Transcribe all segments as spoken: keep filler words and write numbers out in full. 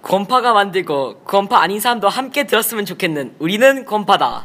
권파가 만들고 권파 아닌 사람도 함께 들었으면 좋겠는 우리는 권파다.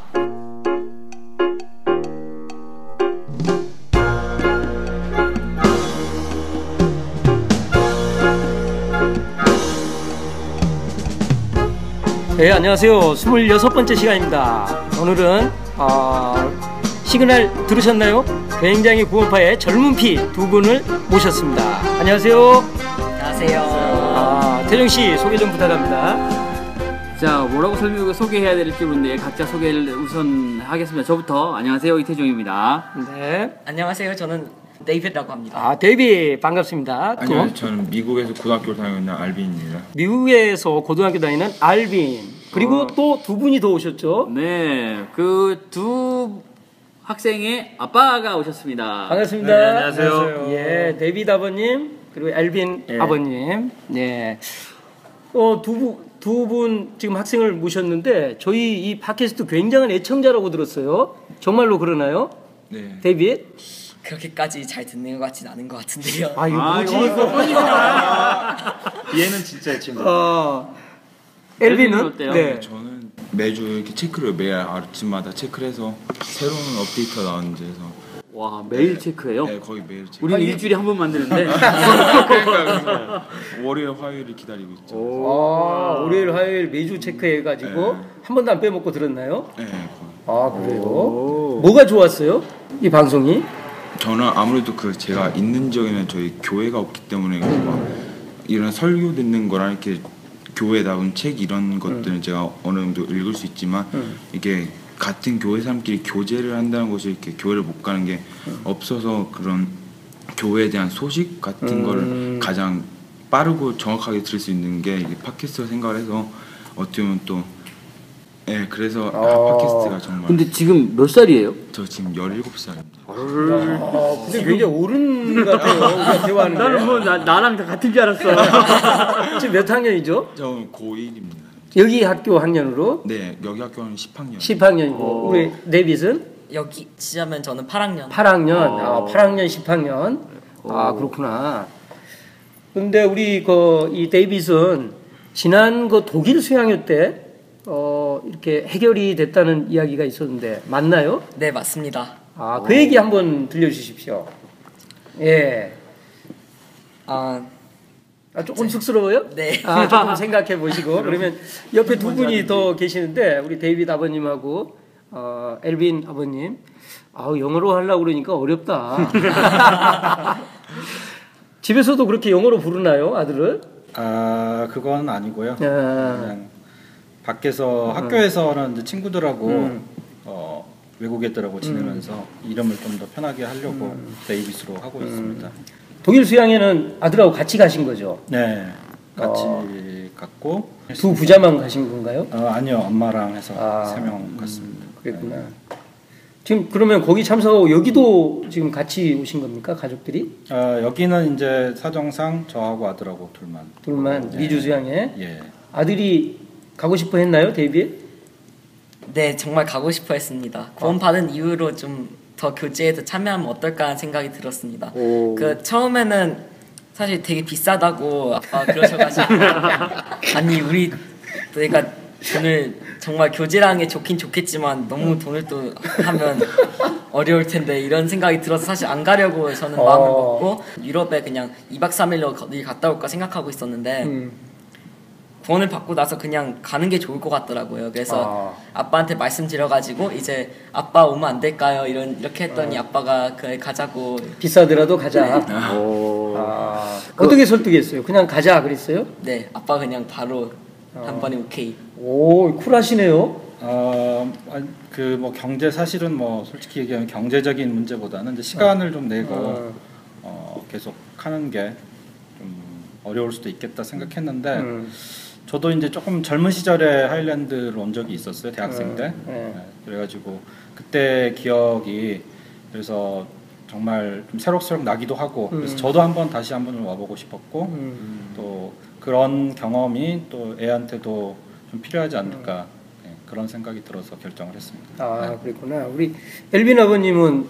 네, 안녕하세요. 스물여섯 번째 시간입니다. 오늘은 어, 시그널 들으셨나요? 굉장히 구원파의 젊은 피 두 분을 모셨습니다. 안녕하세요. 안녕하세요. 아, 태정씨 소개 좀 부탁합니다. 자, 뭐라고 설명 소개해야 될지 모르는데 각자 소개를 우선 하겠습니다. 저부터 안녕하세요, 이태종입니다. 네. 안녕하세요. 저는 데이빗이라고 합니다. 아, 데이빗 반갑습니다. 안녕하세요. 또 저는 미국에서 고등학교를 다니고 있는 알빈입니다. 미국에서 고등학교 다니는 알빈. 그리고 어. 또 두 분이 더 오셨죠? 네, 그 두 학생의 아빠가 오셨습니다. 반갑습니다. 네, 안녕하세요. 예, 데이빗 아버님 그리고 알빈 예. 아버님. 네. 어, 두 분, 두 분 지금 학생을 모셨는데 저희 이 팟캐스트 굉장한 애청자라고 들었어요. 정말로 그러나요? 네. 데이빗? 그렇게까지 잘 듣는 것 같진 않은 것 같은데요. 아, 이거 아, 뭐지? 얘는 진짜 친구. 어, 엘빈은 엘빈은 어때요? 네. 저는 매주 이렇게 체크를 매일 아침마다 체크를 해서 새로운 업데이트가 나오는지 해서 와, 매일 네. 체크해요? 네, 거의 매일 체크. 우리는 일주일에 한 번 만드는데. 그러니까 그래서 월요일 화요일을 기다리고 있죠. 아, 월요일 화요일 매주 체크해가지고 네. 한 번도 안 빼먹고 들었나요? 네, 거의. 아, 그래요? 뭐가 좋았어요? 이 방송이? 저는 아무래도 그 제가 있는 지역에는 저희 교회가 없기 때문에 막 이런 설교 듣는 거랑 이렇게 교회 나온 책 이런 것들은 음. 제가 어느 정도 읽을 수 있지만 음. 이게 같은 교회 사람끼리 교제를 한다는 것이 이렇게 교회를 못 가는 게 음. 없어서 그런 교회에 대한 소식 같은 음. 거를 가장 빠르고 정확하게 들을 수 있는 게 이게 팟캐스트라 생각을 해서 어떻게 보면 또 네, 그래서 아, 팟캐스트가 정말. 근데 지금 몇 살이에요? 저 지금 열일곱 살입니다. 아, 근데 굉장히 어른 같아요. 우리가 대화하는데. 나는 뭐 나, 나랑 다 같은 줄 알았어. 지금 몇 학년이죠? 저 고일입니다. 여기 학교 학년으로? 네, 여기 학교는 십 학년. 십 학년이고 우리 데이빗은? 여기 치자면 저는 팔 학년. 팔 학년. 어. 아, 팔 학년, 십 학년. 아, 그렇구나. 근데 우리 그 이 데이빗은 지난 그 독일 수양회 때 어, 이렇게 해결이 됐다는 이야기가 있었는데 맞나요? 네, 맞습니다. 아, 그 얘기 한번 들려주십시오. 예. 아, 아, 조금 쑥스러워요? 네. 아, 조금 생각해 보시고 그러면 옆에 두 분이 더 계시는데 우리 데이빗 아버님하고 어, 엘빈 아버님. 아우, 영어로 하려고 그러니까 어렵다. 집에서도 그렇게 영어로 부르나요, 아들을? 아, 그건 아니고요. 아. 그냥 밖에서 음. 학교에서는 이제 친구들하고 음. 어, 외국 애들하고 지내면서 음. 이름을 좀 더 편하게 하려고 음. 데이빗으로 하고 음. 있습니다. 독일 수양회는 아들하고 같이 가신 거죠? 네, 같이 어. 갔고 두 부자만 가신 건가요? 어, 아니요, 엄마랑 해서 아. 세 명 갔습니다. 그랬구나. 지금 그러면 거기 참석하고 여기도 지금 같이 오신 겁니까, 가족들이? 어, 여기는 이제 사정상 저하고 아들하고 둘만. 둘만 네. 미주 수양회. 예. 아들이 가고 싶어 했나요, 데이빗? 네, 정말 가고 싶어 했습니다. 구원받은 이후로 좀 더 교제에도 참여하면 어떨까 하는 생각이 들었습니다. 오. 그 처음에는 사실 되게 비싸다고 아빠 그러셔가지고 아니 우리 내가 돈을 정말 교제라는 게 좋긴 좋겠지만 너무 돈을 또 하면 어려울 텐데 이런 생각이 들어서 사실 안 가려고 저는 어. 마음을 먹고 유럽에 그냥 이 박 삼 일로 어디 갔다 올까 생각하고 있었는데 음. 돈을 받고 나서 그냥 가는 게 좋을 것 같더라고요. 그래서 아. 아빠한테 말씀드려가지고 이제 아빠 오면 안 될까요? 이런 이렇게 했더니 어. 아빠가 그래 가자고. 비싸더라도 가자. 네. 오. 아. 어떻게 설득했어요? 그냥 가자 그랬어요? 네, 아빠 그냥 바로 어. 한 번에 오케이. 오, 쿨하시네요. 어, 그 뭐 경제 사실은 뭐 솔직히 얘기하면 경제적인 문제보다는 이제 시간을 어. 좀 내고 어. 어, 계속 하는 게 좀 어려울 수도 있겠다 생각했는데. 음. 저도 이제 조금 젊은 시절에 하일랜드를 온 적이 있었어요, 대학생 때. 네. 네. 네, 그래가지고 그때 기억이 그래서 정말 좀 새록새록 나기도 하고 음. 그래서 저도 한번 다시 한번 와보고 싶었고 음. 또 그런 경험이 또 애한테도 좀 필요하지 않을까 네, 그런 생각이 들어서 결정을 했습니다. 아, 네. 그랬구나. 우리 엘빈 아버님은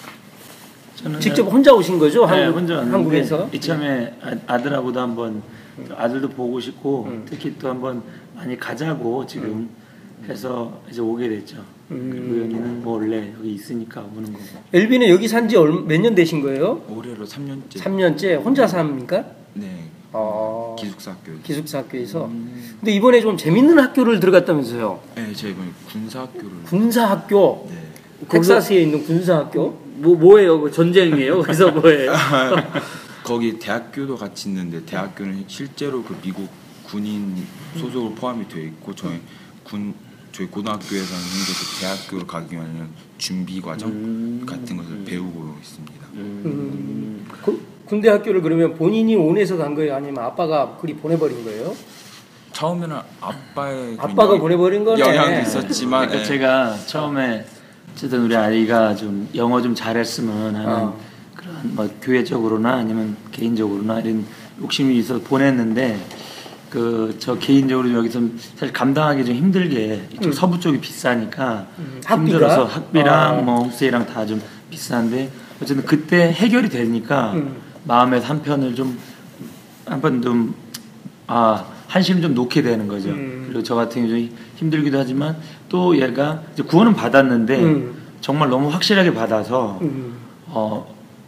저는 직접 혼자 오신 거죠? 네, 한국, 혼자 왔는데 한국에서? 이참에 아, 아들하고도 한번 아들도 보고 싶고 음. 특히 또 한번 많이 가자고 지금 해서 이제 오게 됐죠. 음. 그리고 여기는 뭐 원래 여기 있으니까 오는 거고. 엘빈은 여기 산 지 몇 년 되신 거예요? 올해로 삼 년째. 삼 년째 혼자 삽니까? 네. 어, 기숙사 학교. 기숙사 학교에서. 음. 근데 이번에 좀 재밌는 학교를 들어갔다면서요? 네, 제가 이번에 군사 학교를. 군사 학교. 네. 텍사스에 있는 군사 학교. 뭐 뭐예요? 그 전쟁이에요? 그래서 뭐예요? 거기 대학교도 같이 있는데 대학교는 실제로 그 미국 군인 소속으로 포함이 되어 있고 저희 군 저희 고등학교에서는 현재 그 대학교를 가기 위한 준비 과정 음. 같은 것을 배우고 있습니다. 음. 그, 군대 학교를 그러면 본인이 원해서 간 거예요? 아니면 아빠가 그리 보내버린 거예요? 처음에는 아빠의 그 아빠가 영- 보내버린 거네. 영향도 있었지만 그러니까 예. 제가 처음에 어쨌든 우리 아이가 좀 영어 좀 잘했으면 하는 어. 그런 뭐 교회적으로나 아니면 개인적으로나 이런 욕심이 있어서 보냈는데 그 저 개인적으로 여기서 사실 감당하기 좀 힘들게 이쪽 음. 서부 쪽이 비싸니까 음, 학비가? 힘들어서 학비랑 아. 뭐 홈스테이랑 다 좀 비싼데 어쨌든 그때 해결이 되니까 음. 마음의 한편을 좀 한번 좀 아, 한심을 좀 놓게 되는 거죠. 음. 그리고 저 같은 경우 좀 힘들기도 하지만 또 얘가 이제 구원은 받았는데 음. 정말 너무 확실하게 받아서 음. 어,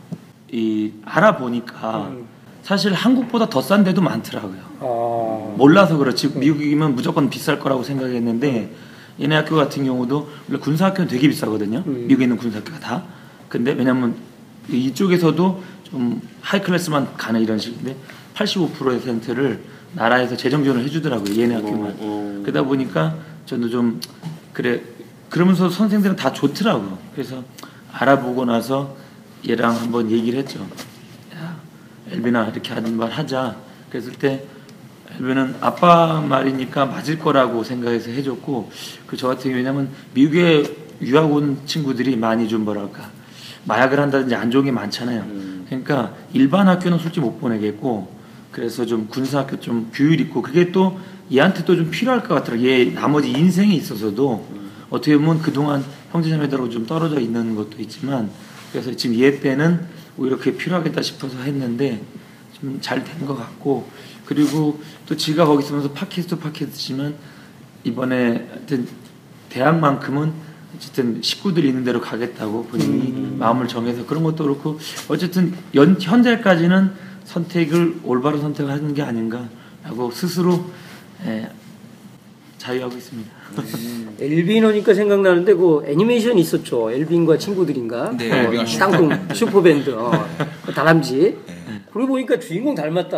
이 알아보니까 음. 사실 한국보다 더 싼 데도 많더라고요. 아. 몰라서 그렇지 미국이면 무조건 비쌀 거라고 생각했는데 얘네 학교 같은 경우도 원래 군사학교는 되게 비싸거든요. 음. 미국에 있는 군사학교가 다. 근데 왜냐면 이쪽에서도 좀 하이클래스만 가는 이런 식인데 팔십오 퍼센트를 나라에서 재정 지원을 해주더라고요. 얘네 학교만. 어. 그러다 보니까 저도 좀 그래 그러면서 선생들은 다 좋더라고요. 그래서 알아보고 나서 얘랑 한번 얘기를 했죠. 야, 엘빈아 이렇게 하는 말 하자. 그랬을 때 엘빈은 아빠 말이니까 맞을 거라고 생각해서 해줬고 그 저 같은 경우 왜냐면 미국에 유학 온 친구들이 많이 좀 뭐랄까 마약을 한다든지 안 좋은 게 많잖아요. 음. 그러니까 일반 학교는 솔직히 못 보내겠고 그래서 좀 군사학교 좀 규율 있고 그게 또 얘한테도 좀 필요할 것 같더라고요. 얘 나머지 인생에 있어서도 어떻게 보면 그동안 형제자매들하고 좀 떨어져 있는 것도 있지만 그래서 지금 얘 때는 오히려 그게 필요하겠다 싶어서 했는데 좀 잘 된 것 같고 그리고 또 지가 거기 있으면서 팟캐스트 팟캐스트지만 이번에 하여튼 대학만큼은 어쨌든 식구들이 있는 대로 가겠다고 본인이 음. 마음을 정해서 그런 것도 그렇고 어쨌든 연, 현재까지는 선택을 올바른 선택을 하는 게 아닌가라고 스스로 예, 자유하고 있습니다. 엘빈 오니까 생각나는데 그 애니메이션 있었죠. 엘빈과 친구들인가? 네, 어, 엘빈과 땅콩 슈퍼밴드 어, 그 다람쥐. 네. 그러고 보니까 주인공 닮았다.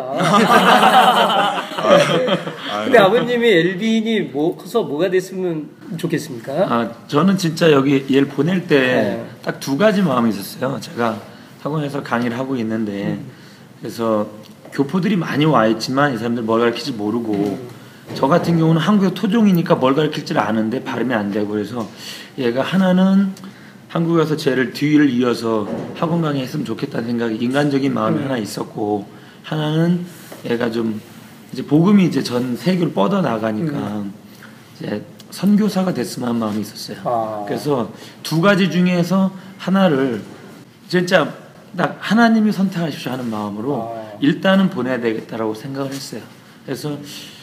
아, 근데 아버님이 엘빈이 뭐 커서 뭐가 됐으면 좋겠습니까? 아 저는 진짜 여기 얘를 보낼 때 네. 딱 두 가지 마음이 있었어요. 제가 학원에서 강의를 하고 있는데 그래서 교포들이 많이 와 있지만 이 사람들 뭘 가르칠지 모르고 저 같은 경우는 한국의 토종이니까 뭘 가르칠지를 아는데 발음이 안 되고 그래서 얘가 하나는 한국에 와서 쟤를 뒤를 이어서 학원 강의했으면 좋겠다는 생각이 인간적인 마음이 하나 있었고 하나는 얘가 좀 이제 복음이 이제 전 세계로 뻗어 나가니까 이제 선교사가 됐으면 하는 마음이 있었어요. 아. 그래서 두 가지 중에서 하나를 진짜 딱 하나님이 선택하십시오 하는 마음으로 아. 일단은 보내야 되겠다라고 생각을 했어요. 그래서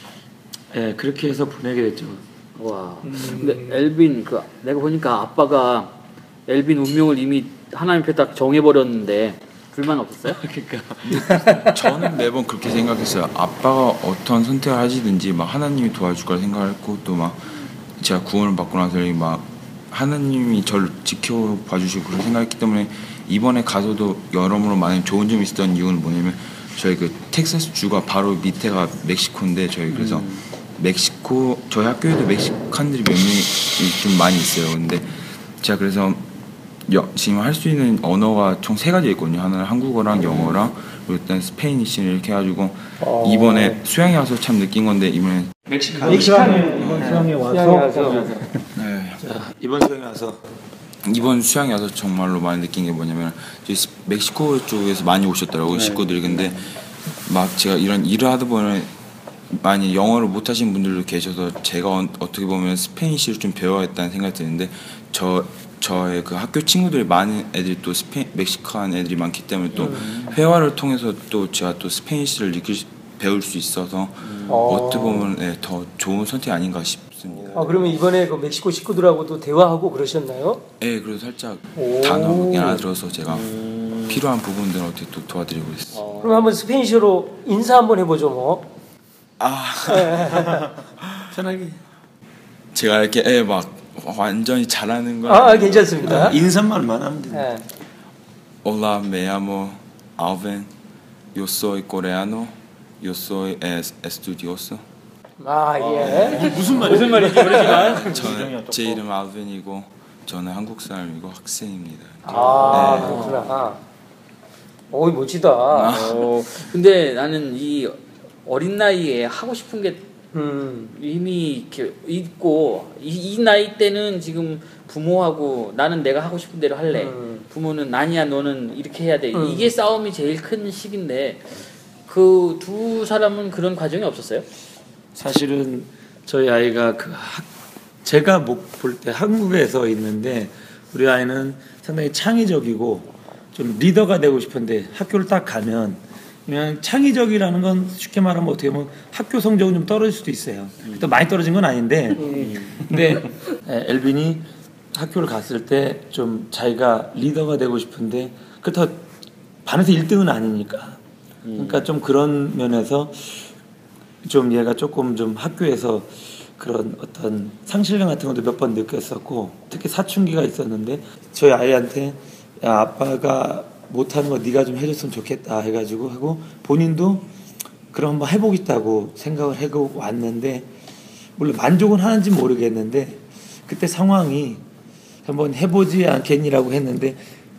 예, 그렇게 해서 보내게 됐죠. 와. 근데 엘빈 그 내가 보니까 아빠가 엘빈 운명을 이미 하나님 앞에 딱 정해버렸는데 불만 없었어요? 그러니까 저는 매번 그렇게 생각했어요. 아빠가 어떤 선택을 하시든지 막 하나님이 도와줄 거라 생각했고 또 막 제가 구원을 받고 나서 막 하나님이 저를 지켜봐 주시고 그런 생각했기 때문에 이번에 가서도 여러모로 많은 좋은 점이 있었던 이유는 뭐냐면 저희 그 텍사스 주가 바로 밑에가 멕시코인데 저희 그래서 음. 멕시코 저희 학교에도 멕시칸들이 몇 명이 좀 많이 있어요. 근데 제가 그래서 여, 지금 할 수 있는 언어가 총 세 가지 있거든요. 하나는 한국어랑 영어랑 그리고 일단 스페인이시 이렇게 해가지고 어. 이번에 수양에 와서 참 느낀 건데 이번에 멕시칸 멕시칸에 이번 수양에 와서 네, 이번 수영에 와서 이번 수양에 와서 정말로 많이 느낀 게 뭐냐면 저희 스- 멕시코 쪽에서 많이 오셨더라고요. 식구들이. 근데 막 제가 이런 일을 하다 보면 많이 영어를 못하시는 분들도 계셔서 제가 어, 어떻게 보면 스페인시를 좀 배워야겠다는 생각이 드는데 저 저의 그 학교 친구들이 많은 애들이 또 스페인 멕시칸 애들이 많기 때문에 또 회화를 통해서 또 제가 또 스페인시를 느낄 수- 배울 수 있어서 어. 어떻게 보면 네, 더 좋은 선택이 아닌가 싶습니다. 아, 그러면 이번에 그 멕시코 식구들하고도 대화하고 그러셨나요? 네, 그래서 살짝 오. 단어가 알아들어서 제가 필요한 부분들을 어떻게 또 도와드리고 있어요. 어. 그럼 한번 스페인어로 인사 한번 해보죠 뭐. 아, 편하게. 제가 이렇게 예, 막 완전히 잘하는 건 아, 아니고. 괜찮습니다. 인사말만 하면 돼. 예. Hola, me llamo Alvin. Yo soy coreano. Yo soy es- estudioso. 아, 예. 무슨 말 무슨 말인지 모르지만 저는 제 이름 알빈이고 저는 한국 사람이고 학생입니다. 아, 네. 그렇구나. 어이, 멋지다. 어, 근데 나는 이 어린 나이에 하고 싶은 게 음. 이미 이렇게 있고 이, 이 나이 때는 지금 부모하고 나는 내가 하고 싶은 대로 할래. 음. 부모는 아니야 너는 이렇게 해야 돼. 음. 이게 싸움이 제일 큰 시기인데 그 두 사람은 그런 과정이 없었어요? 사실은 저희 아이가 그 학, 제가 못 볼 때 한국에서 있는데 우리 아이는 상당히 창의적이고 좀 리더가 되고 싶은데 학교를 딱 가면 그냥 창의적이라는 건 쉽게 말하면 어떻게 보면 학교 성적은 좀 떨어질 수도 있어요. 또 많이 떨어진 건 아닌데 근데 에, 엘빈이 학교를 갔을 때 좀 자기가 리더가 되고 싶은데 그렇다고 반에서 일 등은 아니니까 그러니까 좀 그런 면에서 좀 얘가 조금 좀 학교에서 그런 어떤 상실감 같은 것도 몇 번 느꼈었고 특히 사춘기가 있었는데 저희 아이한테 야 아빠가 못하는 거 네가 좀 해줬으면 좋겠다 해가지고 하고 본인도 그럼 한번 해보겠다고 생각을 하고 왔는데 물론 만족은 하는지 모르겠는데 그때 상황이 한번 해보지 않겠니라고 했는데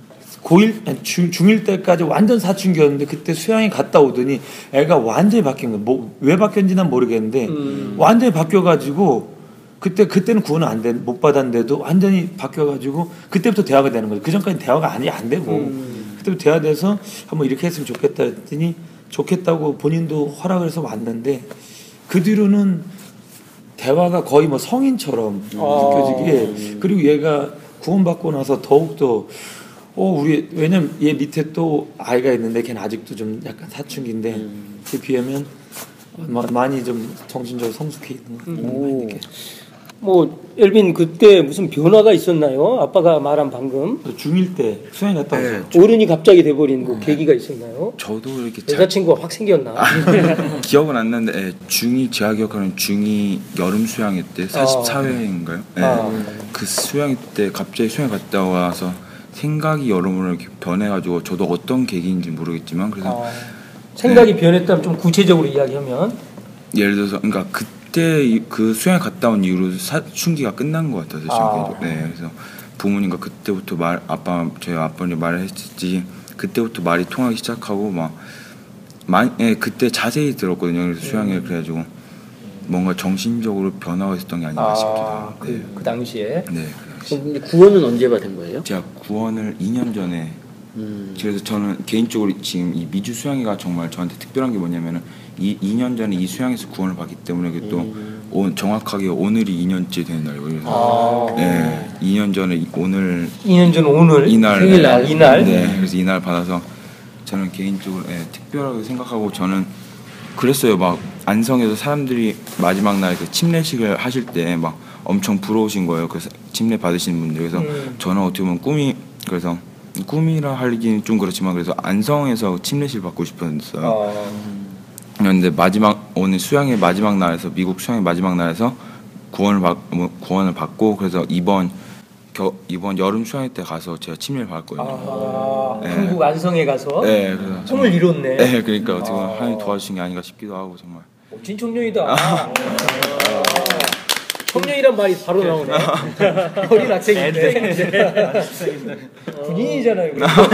고일 아니, 중, 중일 때까지 완전 사춘기였는데 그때 수양이 갔다 오더니 애가 완전히 바뀐 거야. 뭐, 왜 바뀌었는지 난 모르겠는데 음. 완전히 바뀌어가지고 그때 그때는 구원을 안 된, 못 받았는데도 완전히 바뀌어가지고 그때부터 대화가 되는 거죠. 그 전까지는 대화가 아니 안 되고 음. 그때부터 대화돼서 한번 이렇게 했으면 좋겠다 했더니 좋겠다고 본인도 허락을 해서 왔는데 그 뒤로는 대화가 거의 뭐 성인처럼 아. 느껴지게 그리고 얘가 구원받고 나서 더욱더 어 우리 왜냐면 얘 밑에 또 아이가 있는데 걔는 아직도 좀 약간 사춘기인데 음. 그에 비하면 마- 많이 좀 정신적으로 성숙해 있는 것 같아요. 많이 느껴요. 뭐 엘빈 그때 무슨 변화가 있었나요? 아빠가 말한 방금 중일 때 수양이 갔다 네, 와서 어른이 갑자기 돼버린 그 계기가 있었나요? 저도 이렇게 잘 여자친구가 확 생겼나? 기억은 안 나는데 예, 중이 제가 기억하는 중이 여름 수양회 때 사십사 회인가요? 예. 아. 그 수양회 때 갑자기 수양 갔다 와서 생각이 여러모로 이렇게 변해가지고 저도 어떤 계기인지 모르겠지만 그래서 아, 생각이 변했다면 좀 구체적으로 이야기하면 예를 들어서 그러니까 그때 이- 그 수양에 갔다 온 이후로 사춘기가 끝난 것 같아서 아. 지금 네, 그래서 부모님과 그때부터 말 아빠 저희 아빠님 말을 했지 그때부터 말이 통하기 시작하고 막 많이 예, 그때 자세히 들었거든요. 그래서 수양회 그래가지고 뭔가 정신적으로 변화가 있었던 게 아닌가 싶기도 아, 하고 그, 그 당시에 네, 네. 그 당시. 근데 구원은 언제 받은 거예요? 제가 구원을 이 년 전에 음. 그래서 저는 개인적으로 지금 이 미주 수양회가 정말 저한테 특별한 게 뭐냐면은 이 이 년 전에 이 수양에서 구원을 받기 때문에 그게 또 오, 정확하게 오늘이 이 년째 되는 날이거든요. 아. 네, 이 년 전에 이- 오늘 이 년 전 오늘 이날 생일날 네, 이날 네, 그래서 이날 받아서 저는 개인적으로 네, 특별하게 생각하고 저는 그랬어요. 막 안성에서 사람들이 마지막 날 그 침례식을 하실 때 막 엄청 부러우신 거예요. 그래서 침례 받으신 분들 그래서 음. 저는 어떻게 보면 꿈이 그래서 꿈이라 하기는 좀 그렇지만 그래서 안성에서 침례식 받고 싶었어요. 아, 그런데 마지막 오늘 수양의 마지막 날에서 미국 수양의 마지막 날에서 구원을 받 뭐, 구원을 받고 그래서 이번 겨, 이번 여름 수양회 때 가서 제가 침례를 받았거든요. 아, 네. 한국 안성에 가서 네, 그래서 꿈을 정말- 이뤘네. 네, 그러니까 어떻게 보면 아. 하나님 도와주신 게 아닌가 싶기도 하고 정말. 멋진 청년이다. 아. 청년이란 말이 바로 나오네. 어린 학생인데. 군인이잖아요.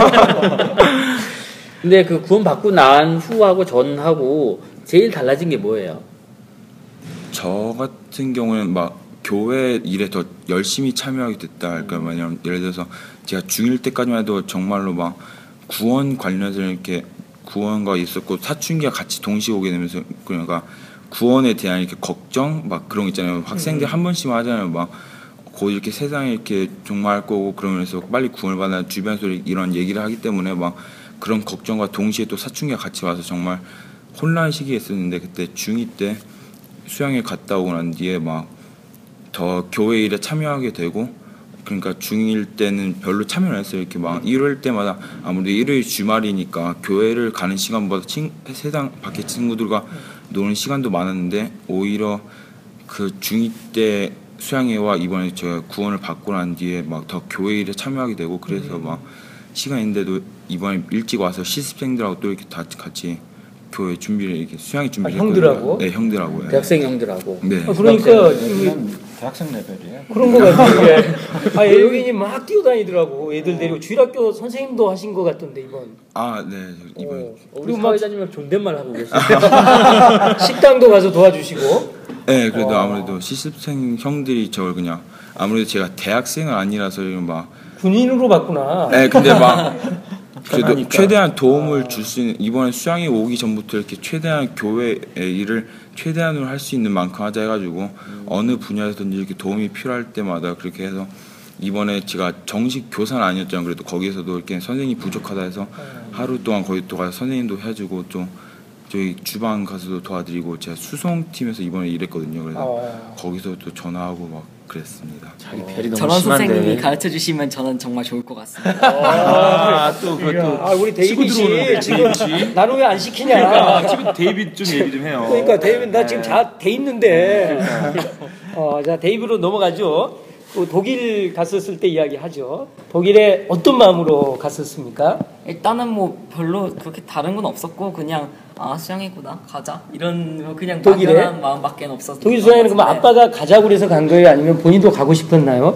근데 그 구원 받고 난 후하고 전하고 제일 달라진 게 뭐예요? 저 같은 경우는 막 교회 일에 더 열심히 참여하게 됐다 할까 요 왜냐면 예를 들어서 제가 중일 때까지만 해도 정말로 막 구원 관련해서 이렇게 구원과 있었고 사춘기가 같이 동시에 오게 되면서 그러니까 구원에 대한 이렇게 걱정 막 그런 거 있잖아요. 학생들 한 번씩만 하잖아요. 막 곧 이렇게 세상에 이렇게 종말할 거고 그러면서 빨리 구원을 받아 주변에서 이런 얘기를 하기 때문에 막 그런 걱정과 동시에 또 사춘기가 같이 와서 정말 혼란 시기에 있었는데 그때 중이 때 수양회 갔다 오고 난 뒤에 막 더 교회 일에 참여하게 되고 그러니까 중일 때는 별로 참여를 안 했어요. 이렇게 막 일요일 때마다 아무래도 일요일 주말이니까 교회를 가는 시간보다 친, 세상 밖에 친구들과 노는 시간도 많았는데 오히려 그 중이 때 수양회와 이번에 제가 구원을 받고 난 뒤에 막 더 교회 일에 참여하게 되고 그래서 막 시간인데도 이번에 일찍 와서 실습생들하고 또 이렇게 다 같이 교회 준비를 이렇게 수양회 준비를 아, 형들하고? 네, 형들하고. 대학생 형들하고. 네. 아, 그러니까 여기는 대학생 레벨이에요. 그런 거 같아요. 예. 아, 엘빈이 막 뛰어다니더라고. 애들 데리고 주일학교 선생님도 하신 것 같던데 이번. 아, 네. 이번 어, 우리 그리고 막 사회자님은 존댓말 하고 계시죠. 식당도 가서 도와주시고. 네, 그래도 와. 아무래도 실습생 형들이 저를 그냥 아무래도 제가 대학생은 아니라서 이런 막 군인으로 봤구나. 네, 근데 막 그래도 편하니까. 최대한 도움을 줄 수 있는 이번에 수양이 오기 전부터 이렇게 최대한 교회의 일을 최대한으로 할 수 있는 만큼 하자 해가지고 음. 어느 분야에서든지 이렇게 도움이 필요할 때마다 그렇게 해서 이번에 제가 정식 교사는 아니었잖아요. 그래도 거기서도 이렇게 선생님이 부족하다 해서 하루 동안 거기 또 가서 선생님도 해주고 좀 저희 주방 가서도 도와드리고 제가 수송팀에서 이번에 일했거든요. 그래서 어. 거기서 또 전화하고 막 그랬습니다. 자기 별이 너무 저런 심한데. 선생님이 가르쳐 주시면 저는 정말 좋을 것 같습니다. 아, 또 그것도 아, 우리 데이빗 치고 들어오는 씨 지금 데이빗이. 나는 왜 안 시키냐? 그러니까 지금 데이빗 좀 얘기 좀 해요. 그러니까 데이빗 나 지금 네. 다 돼 있는데. 어, 자 데이빗으로 넘어가죠. 그 독일 갔었을 때 이야기하죠. 독일에 어떤 마음으로 갔었습니까? 일단은 뭐 별로 그렇게 다른 건 없었고 그냥 아 수양이구나 가자 이런 뭐 그냥 독일에? 막연한 마음밖에 없었던 독일 수양에는 것 그럼 같은데 아빠가 가자고 그래서 간 거예요? 아니면 본인도 가고 싶었나요?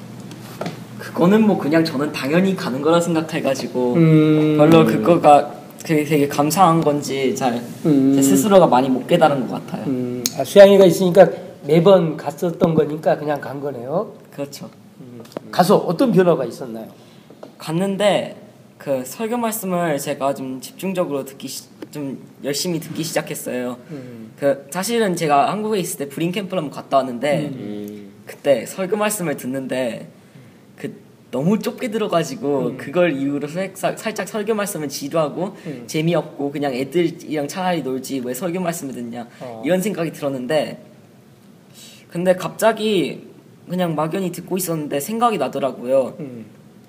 그거는 뭐 그냥 저는 당연히 가는 거라 생각해가지고 음. 별로 그거가 되게, 되게 감사한 건지 잘 제 음. 스스로가 많이 못 깨달은 것 같아요. 음, 아, 수양이가 있으니까 매번 갔었던 거니까 그냥 간 거네요. 그렇죠. 가서 어떤 변화가 있었나요? 갔는데 그 설교 말씀을 제가 좀 집중적으로 듣기 시, 좀 열심히 듣기 시작했어요. 음. 그 사실은 제가 한국에 있을 때 브린 캠프를 한번 갔다 왔는데 음. 그때 설교 말씀을 듣는데 그 너무 좁게 들어가지고 음. 그걸 이유로 살짝, 살짝 설교 말씀은 지루하고 음. 재미없고 그냥 애들이랑 차라리 놀지 왜 설교 말씀을 듣냐 어. 이런 생각이 들었는데 근데 갑자기 그냥 막연히 듣고 있었는데 생각이 나더라고요. 음.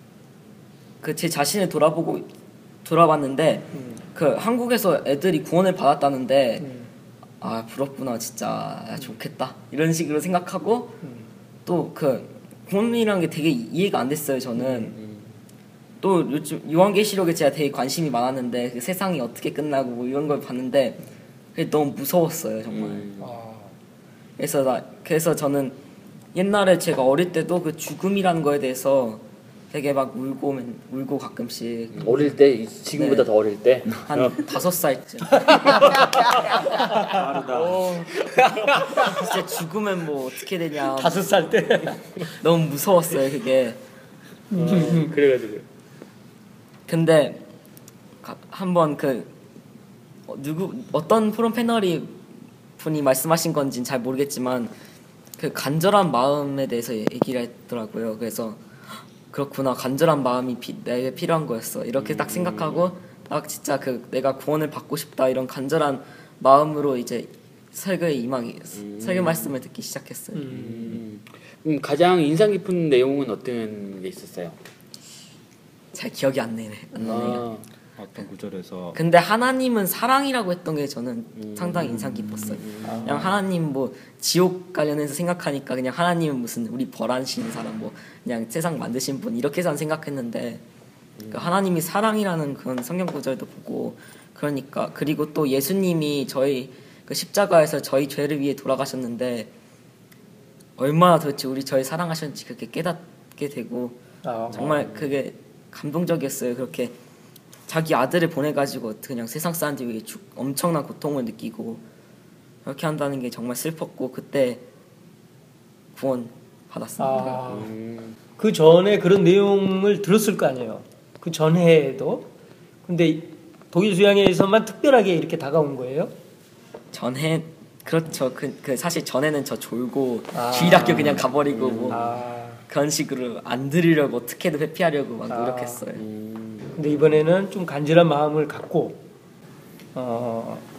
그 제 자신을 돌아보고 돌아봤는데 음. 그 한국에서 애들이 구원을 받았다는데 음. 아 부럽구나 진짜 야, 좋겠다 이런 식으로 생각하고 음. 또 그 구원이라는 게 되게 이해가 안 됐어요 저는. 음. 또 요즘 요한계시록에 제가 되게 관심이 많았는데 그 세상이 어떻게 끝나고 뭐 이런 걸 봤는데 그게 너무 무서웠어요 정말. 음. 아. 그래서 나 그래서 저는 옛날에 제가 어릴 때도 그 죽음이라는 거에 대해서 되게 막 울고 맨- 울고 가끔씩 어릴 때 지금보다 네. 더 어릴 때. 한 다섯 살쯤. 진짜 죽으면 뭐 어떻게 되냐. 다섯 살 때. 너무 무서웠어요 그게. 음. 그래가지고. 근데 가- 한번 그 어, 누구 어떤 프로 패널이 분이 말씀하신 건지는 잘 모르겠지만 그 간절한 마음에 대해서 얘기를 했더라고요. 그래서 그렇구나 간절한 마음이 피, 내게 필요한 거였어. 이렇게 딱 생각하고 딱 진짜 그 내가 구원을 받고 싶다 이런 간절한 마음으로 이제 설교에 임하기 설교 말씀을 듣기 시작했어요. 음. 음, 가장 인상 깊은 내용은 어떤 게 있었어요? 잘 기억이 안 나네. 안 나네요. 아, 어떤 구절에서 근데 하나님은 사랑이라고 했던 게 저는 음. 상당히 인상 깊었어요. 그냥 하나님 뭐 지옥 관련해서 생각하니까 그냥 하나님은 무슨 우리 벌하시는 사람 뭐 그냥 세상 만드신 분 이렇게만 생각했는데 그 하나님이 사랑이라는 그런 성경 구절도 보고 그러니까 그리고 또 예수님이 저희 그 십자가에서 저희 죄를 위해 돌아가셨는데 얼마나 도대체 우리 저희 사랑하셨는지 그렇게 깨닫게 되고 아. 정말 그게 감동적이었어요. 그렇게 자기 아들을 보내가지고 그냥 세상 사람들이 위해 죽- 엄청난 고통을 느끼고 그렇게 한다는 게 정말 슬펐고 그때 구원 받았습니다. 아. 음. 그 전에 그런 내용을 들었을 거 아니에요. 그 전해에도. 근데 독일 수양회에서만 특별하게 이렇게 다가온 거예요. 전에 그렇죠. 그, 그 사실 전에는 저 졸고 아. 주일학교 그냥 가버리고 뭐 아. 그런 식으로 안 들으려고 어떻게든 회피하려고 막 아. 노력했어요. 음. 근데 이번에는 좀 간절한 마음을 갖고 어,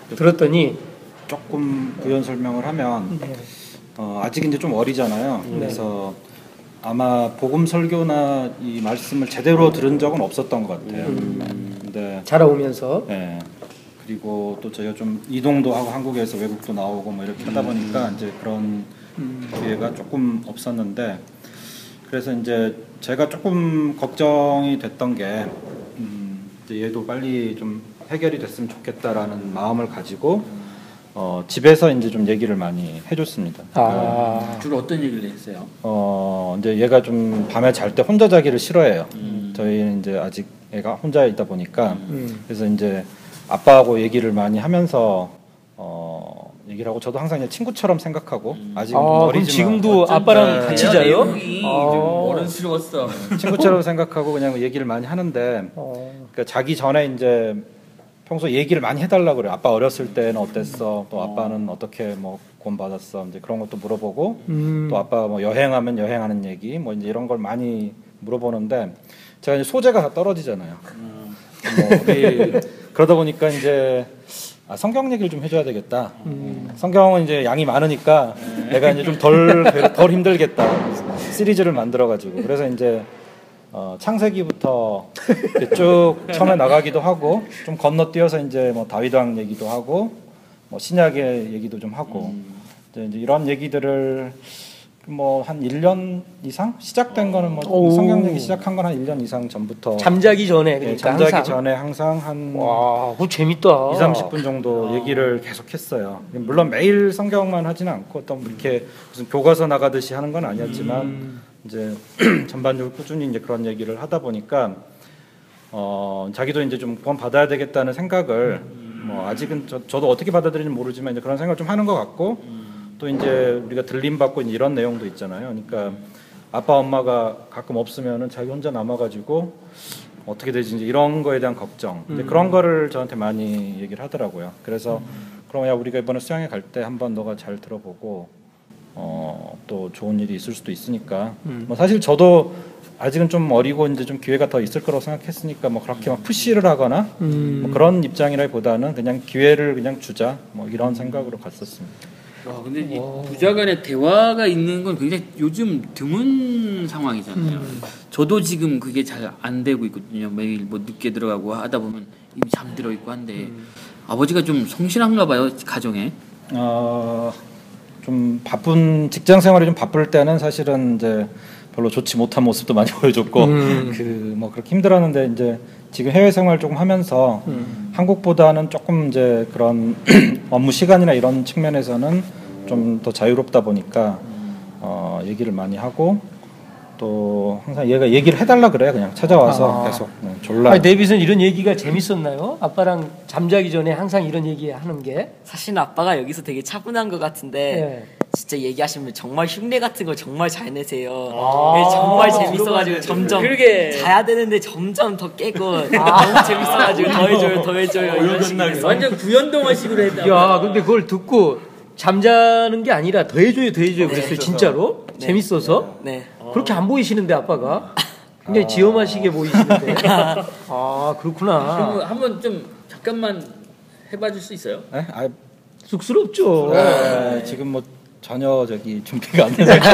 들었더니 조금 부연 설명을 하면 네. 어, 아직 이제 좀 어리잖아요. 네. 그래서 아마 복음 설교나 이 말씀을 제대로 들은 적은 없었던 것 같아요. 음. 근데 자라오면서 네. 그리고 또 저희가 좀 이동도 하고 한국에서 외국도 나오고 뭐 이렇게 하다 보니까 이제 그런 음. 기회가 조금 없었는데 그래서 이제 제가 조금 걱정이 됐던 게 음, 이제 얘도 빨리 좀 해결이 됐으면 좋겠다라는 마음을 가지고 어, 집에서 이제 좀 얘기를 많이 해줬습니다. 아, 주로 어떤 얘기를 했어요? 어 이제 얘가 좀 밤에 잘 때 혼자 자기를 싫어해요. 음. 저희는 이제 아직 애가 혼자 있다 보니까 음. 그래서 이제 아빠하고 얘기를 많이 하면서 어 얘기를 하고 저도 항상 그냥 친구처럼 생각하고 아직은 좀 아, 그럼 어리지만 지금도 아빠랑 네. 같이 자요? 내용이 좀 아. 어른스러웠어. 친구처럼 생각하고 그냥 얘기를 많이 하는데 어. 그러니까 자기 전에 이제 평소 얘기를 많이 해달라고 그래요. 아빠 어렸을 때는 어땠어? 또 아빠는 어떻게 뭐 구원 받았어? 이제 그런 것도 물어보고 음. 또 아빠 뭐 여행하면 여행하는 얘기 뭐 이제 이런 걸 많이 물어보는데 제가 이제 소재가 다 떨어지잖아요. 음. 뭐 우리 그러다 보니까 이제 아, 성경 얘기를 좀 해줘야 되겠다. 음. 성경은 이제 양이 많으니까 내가 이제 좀 덜 덜 힘들겠다. 시리즈를 만들어가지고 그래서 이제 어, 창세기부터 이렇게 쭉 처음에 나가기도 하고 좀 건너뛰어서 이제 뭐 다윗왕 얘기도 하고 뭐 신약의 얘기도 좀 하고 이제, 이제 이런 얘기들을 뭐 한 일 년 이상 시작된 거는 뭐 오. 성경 얘기 시작한 건 한 일 년 이상 전부터 잠자기 전에 예, 그러니까 잠자기 항상. 전에 항상 한 와, 그거 재밌다. 이삼십 분 정도 얘기를 계속 했어요. 물론 매일 성경만 하지는 않고 어떤 이렇게 무슨 교과서 나가듯이 하는 건 아니었지만 음. 이제 전반적으로 꾸준히 이제 그런 얘기를 하다 보니까 어 자기도 이제 좀 구원 받아야 되겠다는 생각을 뭐 아직은 저, 저도 어떻게 받아들이는지 모르지만 이제 그런 생각을 좀 하는 것 같고 또 이제 우리가 들림 받고 이제 이런 내용도 있잖아요. 그러니까 아빠 엄마가 가끔 없으면은 자기 혼자 남아가지고 어떻게 되지 이제 이런 거에 대한 걱정 이제 그런 거를 저한테 많이 얘기를 하더라고요. 그래서 그럼 야 우리가 이번에 수양회 갈 때 한번 너가 잘 들어보고 어, 또 좋은 일이 있을 수도 있으니까 음. 뭐 사실 저도 아직은 좀 어리고 이제 좀 기회가 더 있을 거라고 생각했으니까 뭐 그렇게 막 푸시를 하거나 음. 뭐 그런 입장이라기보다는 그냥 기회를 그냥 주자 뭐 이런 생각으로 갔었습니다. 와, 근데 이 부자 간의 대화가 있는 건 굉장히 요즘 드문 상황이잖아요. 음. 저도 지금 그게 잘 안 되고 있거든요. 매일 뭐 늦게 들어가고 하다 보면 이미 잠들어 있고 한데 음. 아버지가 좀 성실한가 봐요, 가정에. 어, 좀 바쁜 직장 생활이 좀 바쁠 때는 사실은 이제 별로 좋지 못한 모습도 많이 보여줬고 음. 그 뭐 그렇게 힘들었는데 이제 지금 해외 생활 조금 하면서 음. 한국보다는 조금 이제 그런 업무 시간이나 이런 측면에서는 좀 더 자유롭다 보니까 어, 얘기를 많이 하고 또 항상 얘가 얘기를 해달라 그래요. 그냥 찾아와서 아. 계속 네, 졸라. 아니, 데이빗은 이런 얘기가 재밌었나요? 아빠랑 잠자기 전에 항상 이런 얘기 하는 게. 사실은 아빠가 여기서 되게 차분한 것 같은데 네. 진짜 얘기하시면 정말 흉내 같은 걸 정말 잘 내세요. 아, 네, 정말 재밌어가지고 점점 그러게. 자야 되는데 점점 더 깨고 너무 재밌어가지고 더 해줘요 더 해줘요 이런 식으로 완전 구연동화식으로 했다. 야, 근데 그걸 듣고 잠자는 게 아니라 더 해줘요, 더 해줘요. 그랬어요, 진짜로? 네. 재밌어서? 네. 그렇게 안 보이시는데 아빠가 굉장히 지엄하시게 보이시는데. 아, 그렇구나. 그럼 한번 좀 잠깐만 해봐줄 수 있어요? 네? 아, 쑥스럽죠. 네, 지금 뭐 전혀 저기 준비가 안 돼서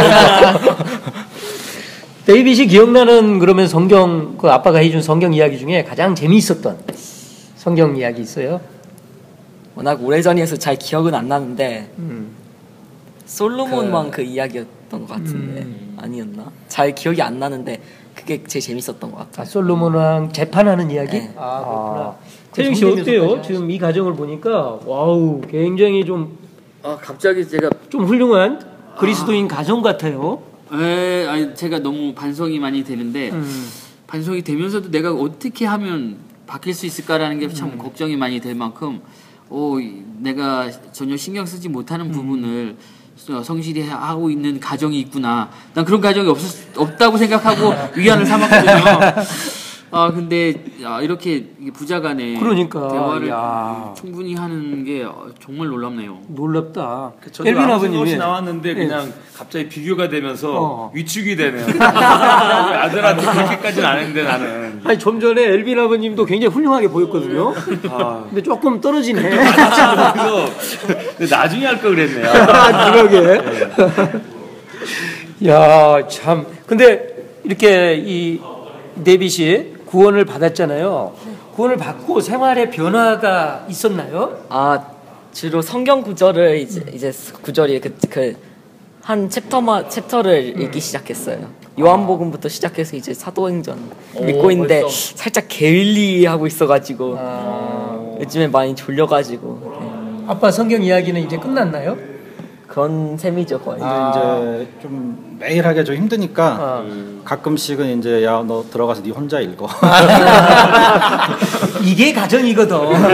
데이빗이 기억나는 그러면 성경 그 아빠가 해준 성경 이야기 중에 가장 재미있었던 성경 이야기 있어요? 워낙 오래전이어서 잘 기억은 안 나는데 음. 솔로몬 왕 그 이야기였던 것 같은데 음. 아니었나? 잘 기억이 안 나는데 그게 제일 재밌었던 것 같아요. 아, 솔로몬 왕 재판하는 이야기? 네. 아, 그렇구나. 아. 태영 씨 어때요? 지금 이 가정을 보니까 와우, 굉장히 좀 좀 아 갑자기 제가 훌륭한 그리스도인 가정 같아요. 에, 아니 제가 너무 반성이 많이 되는데 음. 반성이 되면서도 내가 어떻게 하면 바뀔 수 있을까라는 게 참 걱정이 많이 될 만큼 오, 내가 전혀 신경 쓰지 못하는 부분을 성실히 하고 있는 가정이 있구나. 난 그런 가정이 없, 없다고 생각하고 위안을 삼았거든요. 아 근데 야, 이렇게 부자간에 그러니까, 대화를 야. 충분히 하는 게 정말 놀랍네요. 놀랍다. 저도 엘빈 아무 생각 아버님이 없이 나왔는데 네. 그냥 갑자기 비교가 되면서 어. 위축이 되네요. 아들한테 그렇게까지는 안 했는데 나는. 아니 좀 전에 엘빈 아버님도 굉장히 훌륭하게 보였거든요. 아, 근데 조금 떨어지네. 그래서 나중에 할 걸 그랬네요. 아, 그러게. 야, 참. 근데 이렇게 이 데빗이 구원을 받았잖아요. 구원을 받고 생활에 변화가 있었나요? 아 주로 성경 구절을 이제 이제 구절이 그 그 한 챕터만 챕터를 읽기 시작했어요. 요한복음부터 시작해서 이제 사도행전 읽고 있는데 벌써. 살짝 게을리하고 있어가지고 아, 요즘에 많이 졸려가지고 네. 아빠 성경 이야기는 이제 끝났나요? 그런 셈이죠 거의. 아. 이제 좀 매일 하기 좀 힘드니까 아. 가끔씩은 이제 야 너 들어가서 네 혼자 읽어. 이게 가정이거든.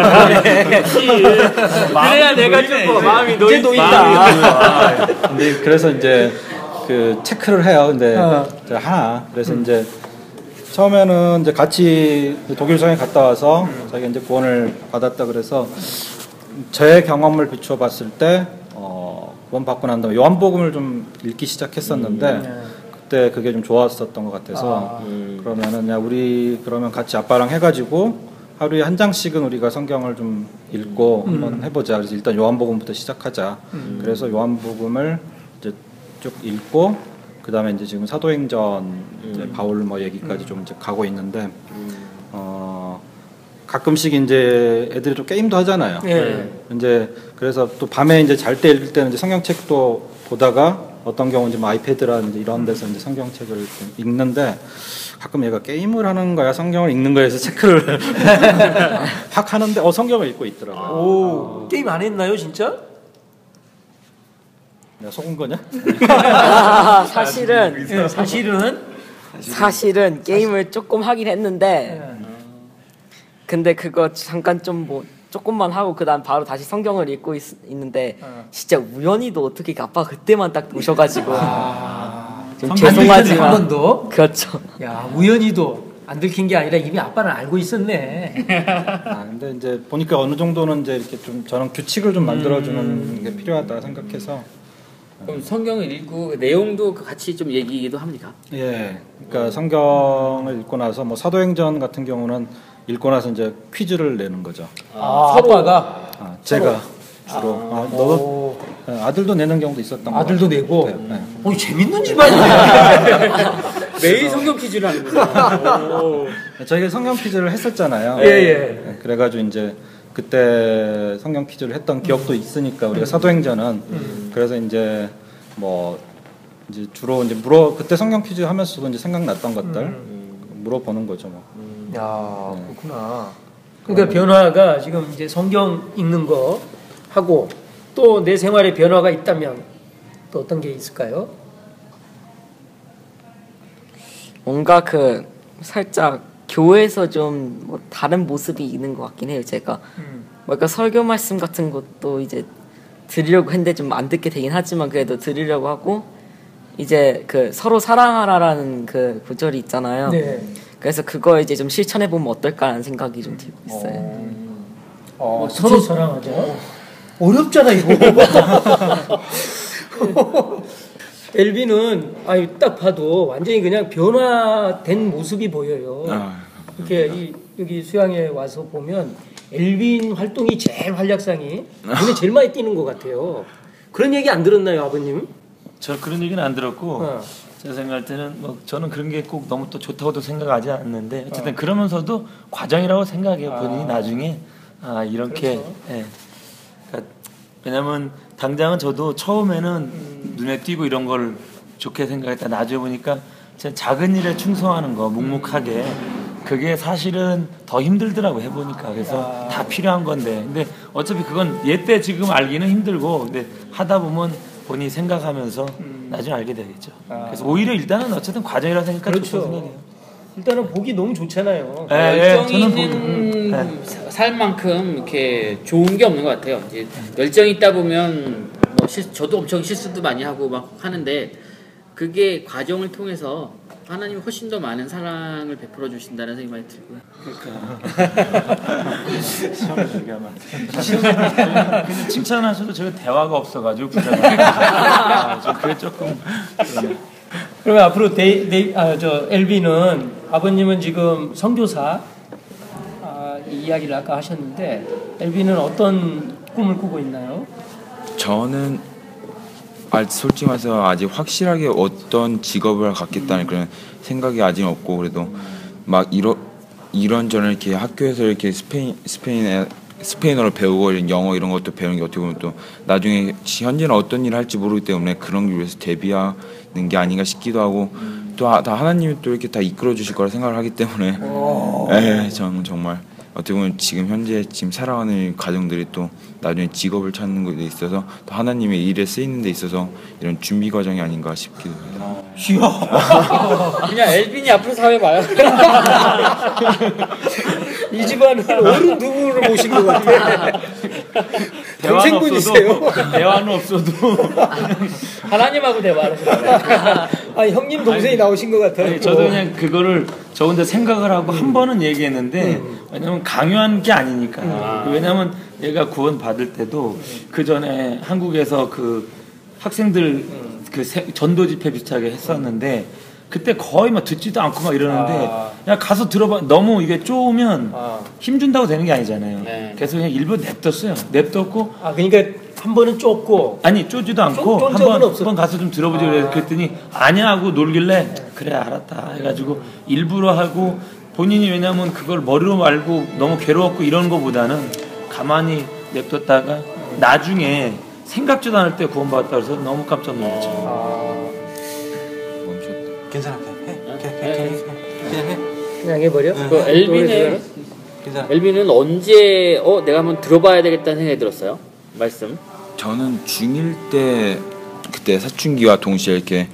그래야 내가 좀 마음이 이제 놓인다. 근데 그래서 이제 그 체크를 해요. 근데 어. 이제 하나 그래서 이제 처음에는 이제 같이 독일 성에 갔다 와서 자기가 이제 구원을 받았다 그래서 제 경험을 비추어 봤을 때 어, 구원 받고 난 다음에 요한복음을 좀 읽기 시작했었는데 그때 그게 좀 좋았었던 것 같아서 그러면은 야 우리 그러면 같이 아빠랑 해가지고 하루에 한 장씩은 우리가 성경을 좀 읽고 한번 해보자. 그래서 일단 요한복음부터 시작하자. 그래서 요한복음을 이제 쭉 읽고 그 다음에 이제 지금 사도행전 이제 바울 뭐 얘기까지 좀 이제 가고 있는데 어 가끔씩 이제 애들이 좀 게임도 하잖아요. 네. 이제 그래서 또 밤에 이제 잘 때 읽을 때는 이제 성경책도 보다가 어떤 경우는 이제 뭐 아이패드라든지 이런 데서 이제 성경책을 좀 읽는데 가끔 얘가 게임을 하는 거야 성경을 읽는 거에서 체크를 확 하는데 어 성경을 읽고 있더라고요. 오, 게임 안 했나요, 진짜? 내가 속은 거냐? 아, 사실은 네, 사실은 사실은 게임을 조금 하긴 했는데 네. 근데 그거 잠깐 좀 뭐 조금만 하고 그다음 바로 다시 성경을 읽고 있, 있는데 어. 진짜 우연히도 어떻게 아빠 그때만 딱 오셔가지고 아, 좀 안 들켰네, 한 죄송하지만 번도. 그렇죠. 야, 우연히도 안 들킨 게 아니라 이미 아빠는 알고 있었네. 아 근데 이제 보니까 어느 정도는 이제 이렇게 좀 저런 규칙을 좀 만들어주는 게 필요하다 생각해서 그럼 성경을 읽고 그 내용도 같이 좀 얘기도 합니까? 예, 그러니까 성경을 읽고 나서 뭐 사도행전 같은 경우는 읽고 나서 이제 퀴즈를 내는 거죠. 아, 아빠가 아, 제가 주로 아, 너도 오, 예, 아들도 내는 경우도 있었던 거 아들도 같아요. 내고. 네, 네. 어, 재밌는 집안이네. 매일 성경 퀴즈를 하는구나. 저희가 성경 퀴즈를 했었잖아요. 예, 예. 네, 그래가지고 이제 그때 성경 퀴즈를 했던 기억도 있으니까 우리가 사도행전은 음. 그래서 이제 뭐 이제 주로 이제 물어 그때 성경 퀴즈 하면서도 이제 생각났던 것들 음. 물어보는 거죠 뭐. 야, 그렇구나. 그러니까 변화가 지금 이제 성경 읽는 거 하고 또 내 생활에 변화가 있다면 또 어떤 게 있을까요? 뭔가 그 살짝 교회에서 좀 뭐 다른 모습이 있는 것 같긴 해요. 제가 음. 뭔가 설교 말씀 같은 것도 이제 드리려고 했는데 좀 안 듣게 되긴 하지만 그래도 드리려고 하고 이제 그 서로 사랑하라라는 그 구절이 있잖아요. 네. 그래서 그거 이제 좀 실천해 보면 어떨까라는 생각이 좀 들고 있어요. 어, 서로 사랑하자. 어렵잖아 이거. 엘빈은 아니 딱 봐도 완전히 그냥 변화된 모습이 보여요. 아, 이렇게 이, 여기 수양에 와서 보면 엘빈 활동이 제일 활약상이 눈에 제일 많이 띄는 것 같아요. 그런 얘기 안 들었나요, 아버님? 저 그런 얘기는 안 들었고 어. 제가 생각할 때는 뭐 저는 그런 게 꼭 너무 또 좋다고도 생각하지 않는데 어쨌든 그러면서도 과정이라고 생각해요. 본인이 아. 나중에 아 이렇게 그렇죠. 예. 그러니까 왜냐면 당장은 저도 처음에는 음. 눈에 띄고 이런 걸 좋게 생각했다. 나중에 보니까 제 작은 일에 충성하는 거 묵묵하게 그게 사실은 더 힘들더라고 해보니까. 그래서 아. 다 필요한 건데 근데 어차피 그건 얘때 지금 알기는 힘들고 근데 하다 보면 본인이 생각하면서 음. 나중에 알게 되겠죠. 아. 그래서 오히려 일단은 어쨌든 과정이라고 생각하고 그렇죠. 생각해요. 일단은 보기 너무 좋잖아요. 예, 예, 열정이 저는 있는 네. 사- 삶만큼 이렇게 좋은 게 없는 것 같아요. 이제 열정이 있다 보면 뭐 실, 저도 엄청 실수도 많이 하고 막 하는데 그게 과정을 통해서 하나님이 훨씬 더 많은 사랑을 베풀어 주신다는 생각이 많이 들고요. 시험을 얘기하면 근데 칭찬하셔도 제가 대화가 없어가지고 부담이 좀 그게 조금 그러면 앞으로 데이, 데이, 아, 저 엘비는 아버님은 지금 선교사 아, 이 이야기를 아까 하셨는데 엘비는 어떤 꿈을 꾸고 있나요? 저는 아, 솔직히 말해서 아직 확실하게 어떤 직업을 갖겠다는 그런 생각이 아직 없고 그래도 막 이런 이런저런 이렇게 학교에서 이렇게 스페인 스페인에 스페인어를 배우고 이런 영어 이런 것도 배우는 게 어떻게 보면 또 나중에 현재는 어떤 일을 할지 모르기 때문에 그런 걸 위해서 대비하는 게 아닌가 싶기도 하고 또 다 하나님이 또 이렇게 다 이끌어 주실 거라 생각을 하기 때문에 예, 저는 정말 어떻게 보면 지금 현재 지금 살아가는 가정들이 또 나중에 직업을 찾는 것에 있어서 또 하나님의 일에 쓰이는 데 있어서 이런 준비 과정이 아닌가 싶기도 합니다. 그냥 엘빈이 앞으로 사회 봐요. 이 집안은 어른 두 분을 모신 것 같아. 대화는 없어도 대화는 없어도 하나님하고 대화를 아 형님 동생이 나오신 것 같아요. 아니, 저도 그냥 그거를 저 혼자 생각을 하고 한 번은 얘기했는데 왜냐면 강요한 게 아니니까. 아. 왜냐면 얘가 구원 받을 때도 그 전에 한국에서 그 학생들 그 전도 집회 비슷하게 했었는데 그때 거의 막 듣지도 않고 막 이러는데 아. 그냥 가서 들어봐. 너무 이게 쪼으면 아. 힘준다고 되는 게 아니잖아요. 네. 그래서 그냥 일부러 냅뒀어요. 냅뒀고 아 그러니까 한 번은 쫓고 아니 쪼지도 않고 쫀- 쫀 적은 한번 없었- 한번 가서 좀 들어보지 그래. 그랬더니 아니야 하고 놀길래 그래 알았다 해가지고 일부러 하고 본인이 왜냐면 그걸 머리로 말고 너무 괴로웠고 이런 거보다는 가만히 냅뒀다가 나중에 생각지도 않을 때 구원받았다 그래서 너무 깜짝 놀랐죠. 멈췄다. 괜찮아 그냥 해. 그냥, 그냥, 그냥, 그냥, 그냥 해. 그냥 해버려. 그 엘빈은 괜찮아. 엘빈은 언제 어 내가 한번 들어봐야 되겠다는 생각이 들었어요. 말씀. 저는 중일 때 그때 사춘기와 동시에 이렇게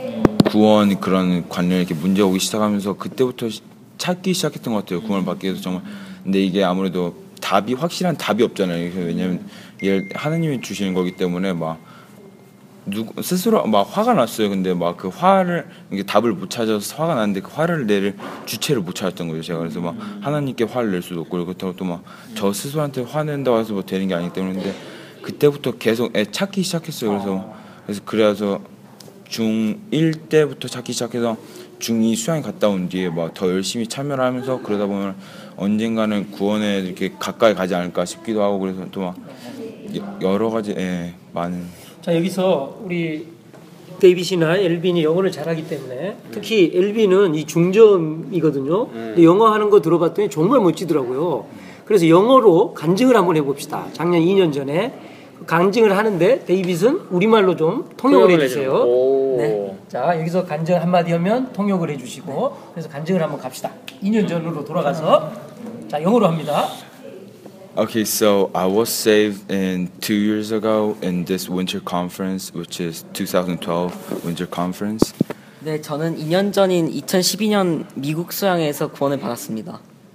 구원 그런 관련 이렇게 문제 오기 시작하면서 그때부터 시, 찾기 시작했던 것 같아요. 구원을 받기 위해서 정말. 근데 이게 아무래도 답이 확실한 답이 없잖아요. 왜냐면 얘 하나님이 주시는 거기 때문에 막 누구 스스로 막 화가 났어요. 근데 막 그 화를 이게 답을 못 찾아서 화가 났는데 그 화를 낼 주체를 못 찾았던 거죠. 제가 그래서 막 하나님께 화를 낼 수도 없고 그렇다고 또 막 저 스스로한테 화낸다고 해서 뭐 되는 게 아니기 때문에 근데 그때부터 계속 애 찾기 시작했어요. 그래서 그래서 그래서 중일 때부터 찾기 시작해서 중이 수양이 갔다 온 뒤에 막 더 열심히 참여를 하면서 그러다 보면 언젠가는 구원에 이렇게 가까이 가지 않을까 싶기도 하고 그래서 또 막 여러 가지 예, 많은 자 여기서 우리 데이빗이나 엘빈이 영어를 잘하기 때문에 특히 엘빈은 이 중점이거든요. 근데 영어 하는 거 들어봤더니 정말 멋지더라고요. 그래서 영어로 간증을 한번 해봅시다. 작년 이 년 전에 간증을 하는데 데이빗은 우리말로 좀 통역을 해주세요. 네. 자 여기서 간증 한마디 하면 통역을 해주시고 그래서 간증을 한번 갑시다. 이 년 전으로 돌아가서 자 영어로 합니다. Okay, so I was saved in two years ago in this winter conference, which is twenty twelve winter conference. 네, 저는 이 년 전인 이천십이 년 미국 수양에서 구원을 받았습니다.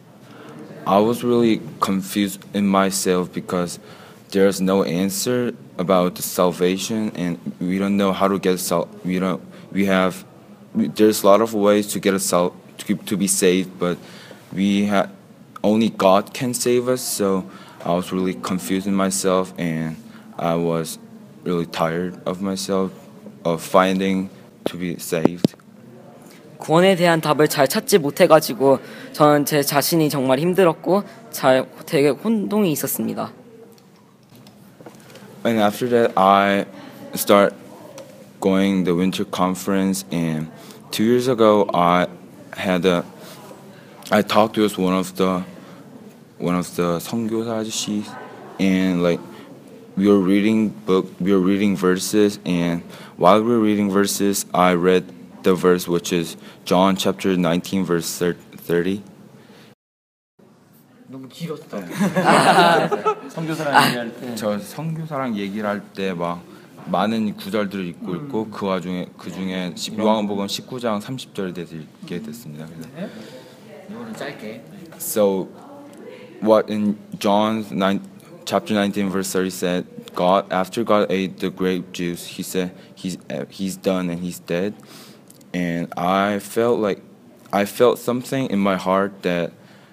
I was really confused in myself because there's no answer about the salvation, and we don't know how to get sal. We don't. We have. We, there's a lot of ways to get a sal to to be saved, but we had only God can save us. So I was really confused in myself, and I was really tired of myself, of finding to be saved. 구원에 대한 답을 잘 찾지 못해가지고 저는 제 자신이 정말 힘들었고 잘 되게 혼동이 있었습니다. And after that, I start going the winter conference. And two years ago, I had a, I talked with one of the, one of the 선교사 아저씨s, and like we were reading book, we were reading verses, and while we were reading verses, I read the verse which is John chapter nineteen verse thirty. 너무 길었다. 선교사랑 얘기할 때 저 선교사랑 얘기를 할 때 막 많은 구절들을 읽고 있고 그 와중에 그 중에 요한복음 십구 장 삼십 절에 대해서 읽게 됐습니다. 그래서 이거는 짧게. So what in John nine chapter nineteen verse thirty said, God, after God ate the grape juice, he said he's he's done and he's dead. And I felt like I felt something in my heart that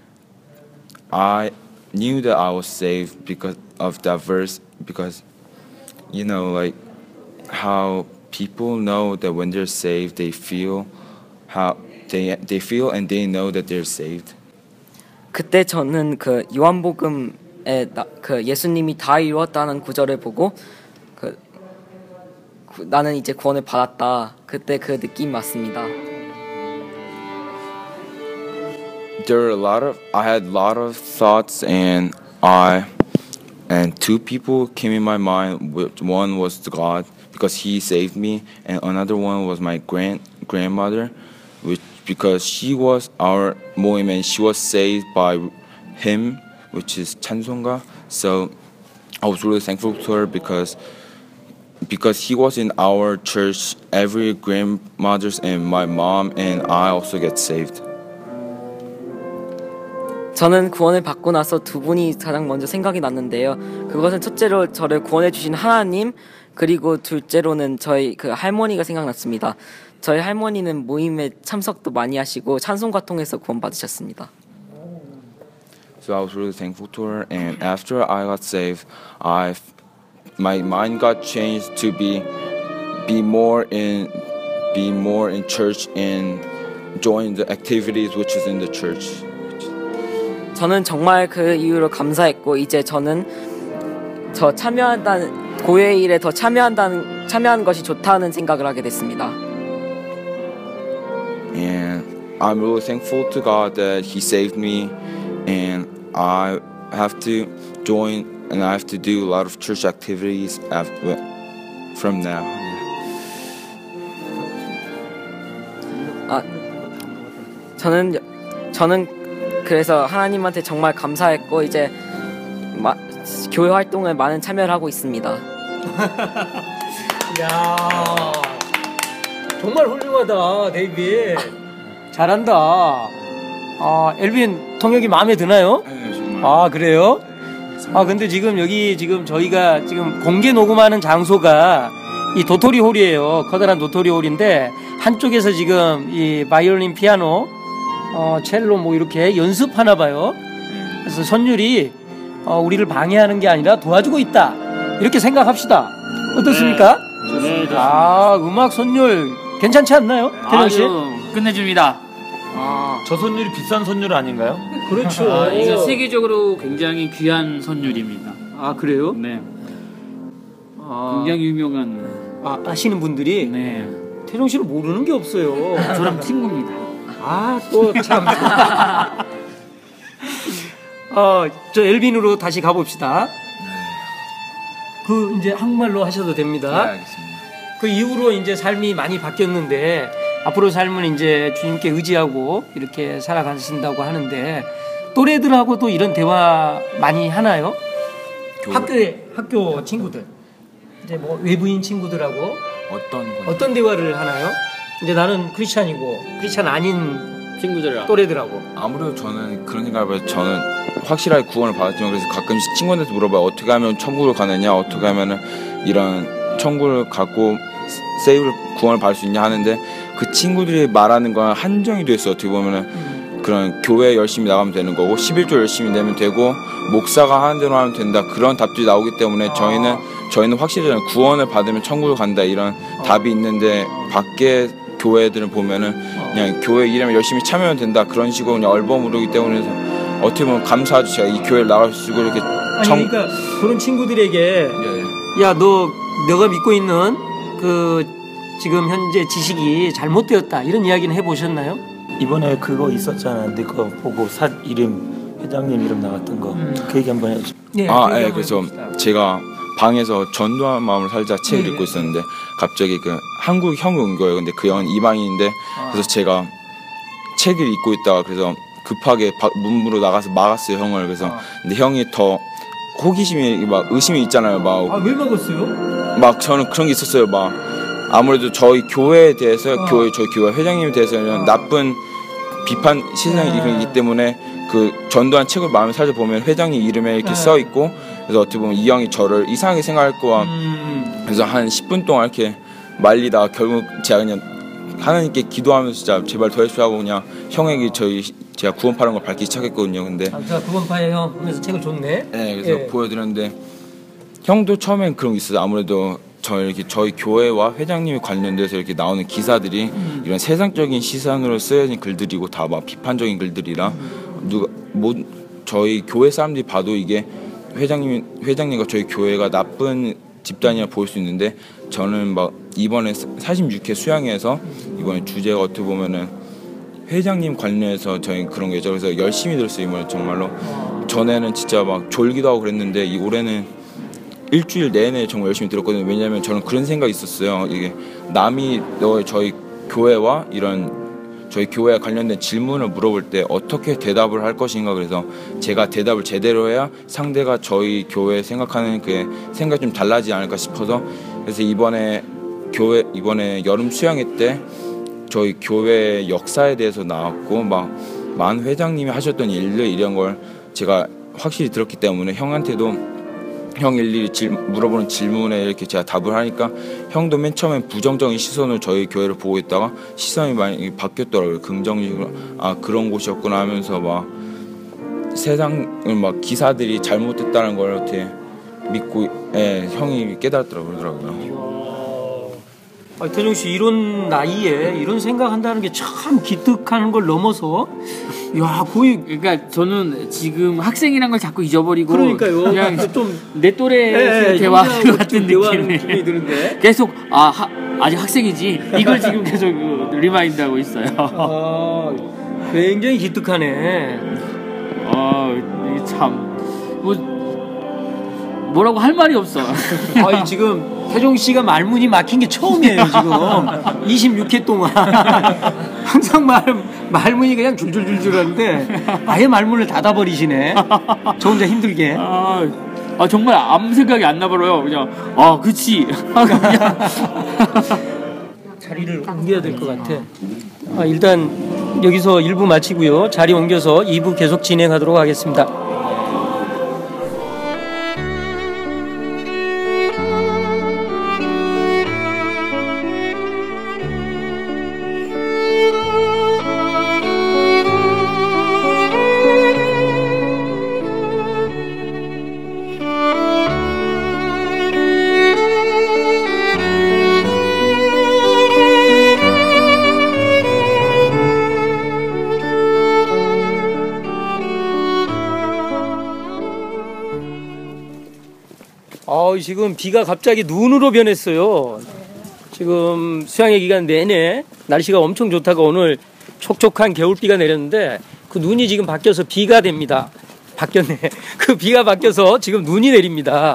I knew that I was saved because of that verse, because you know, like how people know that when they're saved, they feel how they they feel and they know that they're saved. 그때 저는 그 요한복음에 나, 그 예수님이 다 이루었다는 구절을 보고 그, 그 나는 이제 구원을 받았다. 그때 그 느낌 왔습니다. There were a lot of I had a lot of thoughts, and I and two people came in my mind. Which one was God, because He saved me, and another one was my grand grandmother, which because she was our moim and she was saved by him, which is 찬송가. So I was really thankful to her because because he was in our church. Every grandmothers and my mom and I also get saved. 저는 구원을 받고 나서 두 분이 가장 먼저 생각이 났는데요. 그것은 첫째로 저를 구원해 주신 하나님, 그리고 둘째로는 저희 그 할머니가 생각났습니다. 저희 할머니는 모임에 참석도 많이 하시고 찬송가 통해서 구원 받으셨습니다. So I was really thankful to her, and after I got saved, I my mind got changed to be be more in be more in church and join the activities which is in the church. 저는 정말 그 이유로 감사했고 이제 저는 저 참여한다는 교회 일에 더 참여한다는 참여하는 것이 좋다는 생각을 하게 됐습니다. And I'm really thankful to God that He saved me, and I have to join and I have to do a lot of church activities after from now. 아, 저는 저는 그래서 하나님한테 정말 감사했고 이제 마, 교회 활동에 많은 참여를 하고 있습니다. 야, 정말 훌륭하다, 데이비. 잘한다. 아, 엘빈 통역이 마음에 드나요? 네, 정말. 아, 그래요? 아, 근데 지금 여기 지금 저희가 지금 공개 녹음하는 장소가 이 도토리 홀이에요. 커다란 도토리 홀인데 한쪽에서 지금 이 바이올린, 피아노, 어, 첼로 뭐 이렇게 연습하나 봐요. 그래서 선율이 어, 우리를 방해하는 게 아니라 도와주고 있다. 이렇게 생각합시다. 어떻습니까? 네, 아, 음악 선율 괜찮지 않나요? 태정 씨? 아주 끝내줍니다. 아, 저 선율이 비싼 선율 아닌가요? 그렇죠. 아, 이거 세계적으로 굉장히 귀한 선율입니다. 아, 그래요? 네, 아, 굉장히 유명한. 아, 아시는 분들이 네, 태정 씨를 모르는 게 없어요. 저랑 친구입니다. 아, 또 참. 어, 저 엘빈으로 다시 가봅시다. 그 이제 한국말로 하셔도 됩니다. 네, 알겠습니다. 그 이후로 이제 삶이 많이 바뀌었는데 앞으로 삶은 이제 주님께 의지하고 이렇게 살아가신다고 하는데 또래들하고도 이런 대화 많이 하나요? 교- 학교에 학교 친구들 이제 뭐 외부인 친구들하고 어떤 건? 어떤 대화를 하나요? 이제 나는 크리스찬이고 크리스찬 아닌 친구들이랑. 또래들하고 아무래도 저는 그런 생각을 해요. 저는 확실하게 구원을 받았지만 그래서 가끔씩 친구들한테 물어봐요. 어떻게 하면 천국을 가느냐, 어떻게 하면은 이런 천국을 갖고 세이브를 구원을 받을 수 있냐 하는데 그 친구들이 말하는 건 한정이 돼 있어. 어떻게 보면은 음. 그런 교회 열심히 나가면 되는 거고 십일조 열심히 내면 되고 목사가 하는 대로 하면 된다, 그런 답들이 나오기 때문에 아. 저희는 저희는 확실히 저는 구원을 받으면 천국을 간다 이런 어. 답이 있는데 밖에 교회들은 보면은 그냥 교회 일하면 열심히 참여하면 된다 그런 식으로 그냥 얼버무르기 때문에 어떻게 보면 감사하죠. 제가 이 교회를 나갈 수 있고 이렇게 아니 청... 그러니까 그런 친구들에게 예, 예. 야, 너 너가 믿고 있는 그 지금 현재 지식이 잘못되었다 이런 이야기는 해보셨나요? 이번에 그거 있었잖아. 내 거 보고 사 이름 회장님 이름 나왔던 거. 음. 그 얘기 한번 해줘. 네, 아, 그 얘기 예. 한번 그래서 해봅시다. 제가 방에서 전도한 마음을 살자 책을 예, 읽고 예. 있었는데 갑자기 그 한국 형이 온 거예요. 근데 그 형은 이방인인데 아. 그래서 제가 책을 읽고 있다가 그래서 급하게 바, 문으로 나가서 막았어요, 형을. 그래서 아. 근데 형이 더 호기심이 막 의심이 있잖아요. 막 아, 왜 먹었어요? 막 저는 그런 게 있었어요. 막 아무래도 저희 교회에 대해서 어. 교회 저희 교회 회장님에 대해서는 어. 나쁜 비판 시선이 네. 있기 때문에 그 전도한 책을 마음에 살펴보면 회장님 이름에 이렇게 네. 써 있고 그래서 어떻게 보면 이 형이 저를 이상하게 생각할 거야. 음. 그래서 한 십 분 동안 이렇게 말리다가 결국 제가 그냥 하나님께 기도하면서 진짜 제발 도와주시고 하고 그냥 형에게 저희 제가 구원파라는 걸 밝히기 시작했거든요. 근데 아, 자 구원파의 형 하면서 책을 줬네. 네, 그래서 예. 보여드렸는데 형도 처음엔 그런 게 있어요. 아무래도 저 이렇게 저희 교회와 회장님이 관련돼서 이렇게 나오는 기사들이 음. 이런 세상적인 시선으로 쓰여진 글들이고 다 막 비판적인 글들이라 음. 누가 뭐 저희 교회 사람들이 봐도 이게 회장님 회장님과 저희 교회가 나쁜 집단이라 보일 수 있는데 저는 막 이번에 사십육 회 수양회에서 이번에 주제가 어떻게 보면은 회장님 관련해서 저희 그런 게 있죠. 그래서 열심히 들었어요. 이번에 정말로 전에는 진짜 막 졸기도 하고 그랬는데 이 올해는 일주일 내내 정말 열심히 들었거든요. 왜냐하면 저는 그런 생각이 있었어요. 이게 남이 너 저희 교회와 이런 저희 교회와 관련된 질문을 물어볼 때 어떻게 대답을 할 것인가. 그래서 제가 대답을 제대로 해야 상대가 저희 교회 생각하는 그 생각이 좀 달라지지 않을까 싶어서 그래서 이번에 교회 이번에 여름 수양회 때 저희 교회 역사에 대해서 나왔고 막 많은 회장님이 하셨던 일들 이런 걸 제가 확실히 들었기 때문에 형한테도 형 일일이 질, 물어보는 질문에 이렇게 제가 답을 하니까 형도 맨 처음엔 부정적인 시선으로 저희 교회를 보고 있다가 시선이 많이 바뀌었더라고요. 긍정적으로 아 그런 곳이었구나 하면서 막 세상을 막 기사들이 잘못됐다는 걸 이렇게 믿고 예, 형이 깨달았더라고요. 그러더라고요. 아, 태종 씨 이런 나이에 이런 생각한다는 게 참 기특하는 걸 넘어서 야 거의 그러니까 저는 지금 학생이란 걸 자꾸 잊어버리고 그러니까요. 그냥 좀 내 또래 예, 대화하는 것 같은 대화하는 느낌이 느낌이 드는데 계속 아 하, 아직 학생이지 이걸 지금 계속 리마인드하고 있어요. 아, 굉장히 기특하네. 아참뭐 뭐라고 할 말이 없어. 아니 지금 태종 씨가 말문이 막힌 게 처음이에요 지금 이십육 회 동안 항상 말 말문이 그냥 줄줄줄줄 하는데 아예 말문을 닫아버리시네. 저 혼자 힘들게. 아, 아 정말 아무 생각이 안 나버려요. 그냥 아 그치. 그냥 자리를 옮겨야 될 것 같아. 아, 일단 여기서 일 부 마치고요. 자리 옮겨서 이 부 계속 진행하도록 하겠습니다. 아, 지금 비가 갑자기 눈으로 변했어요. 지금 수양회 기간 내내 날씨가 엄청 좋다가 오늘 촉촉한 겨울비가 내렸는데 그 눈이 지금 바뀌어서 비가 됩니다. 바뀌었네. 그 비가 바뀌어서 지금 눈이 내립니다.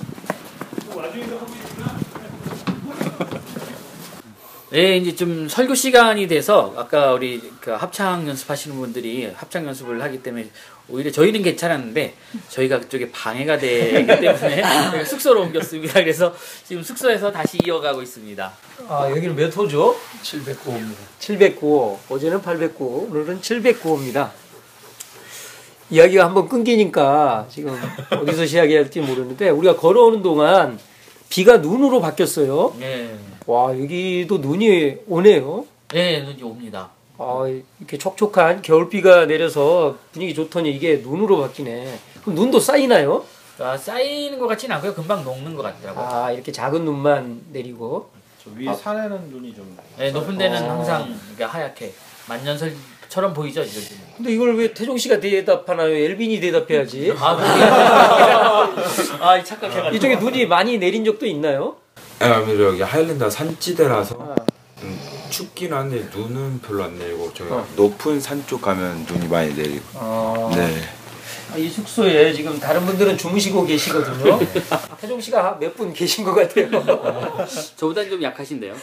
네, 이제 좀 설교 시간이 돼서 아까 우리 그 합창 연습하시는 분들이 합창 연습을 하기 때문에 오히려 저희는 괜찮았는데 저희가 그쪽에 방해가 되기 때문에 저희가 숙소로 옮겼습니다. 그래서 지금 숙소에서 다시 이어가고 있습니다. 아, 여기는 몇 호죠? 칠백구 호입니다. 칠백구 호. 어제는 팔백구 호, 오늘은 칠백구 호입니다. 이야기가 한번 끊기니까 지금 어디서 시작해야 할지 모르는데 우리가 걸어오는 동안 비가 눈으로 바뀌었어요. 네, 와, 여기도 눈이 오네요. 네, 눈이 옵니다. 아, 이렇게 촉촉한 겨울비가 내려서 분위기 좋더니 이게 눈으로 바뀌네. 그럼 눈도 쌓이나요? 아, 쌓이는 것 같지는 않고요. 금방 녹는 것 같더라고요. 아, 이렇게 작은 눈만 내리고. 저 위에 산에는 눈이 좀. 네, 높은 데는 어. 항상 이렇게 하얗게 만년설처럼 보이죠, 이럴 때는. 근데 이걸 왜 태종 씨가 대답하나요? 엘빈이 대답해야지. 아, 그게 아, 착각해가지고. 이쪽에 눈이 많이 내린 적도 있나요? 네, 아무래도 여기 하일랜드 산지대라서 아. 음, 춥긴 한데 눈은 별로 안 내리고 저희 어. 높은 산 쪽 가면 눈이 많이 내리고. 어. 네. 아, 이 숙소에 지금 다른 분들은 주무시고 계시거든요. 태종 씨가 몇 분 계신 것 같아요. 저보다는 좀 약하신데요.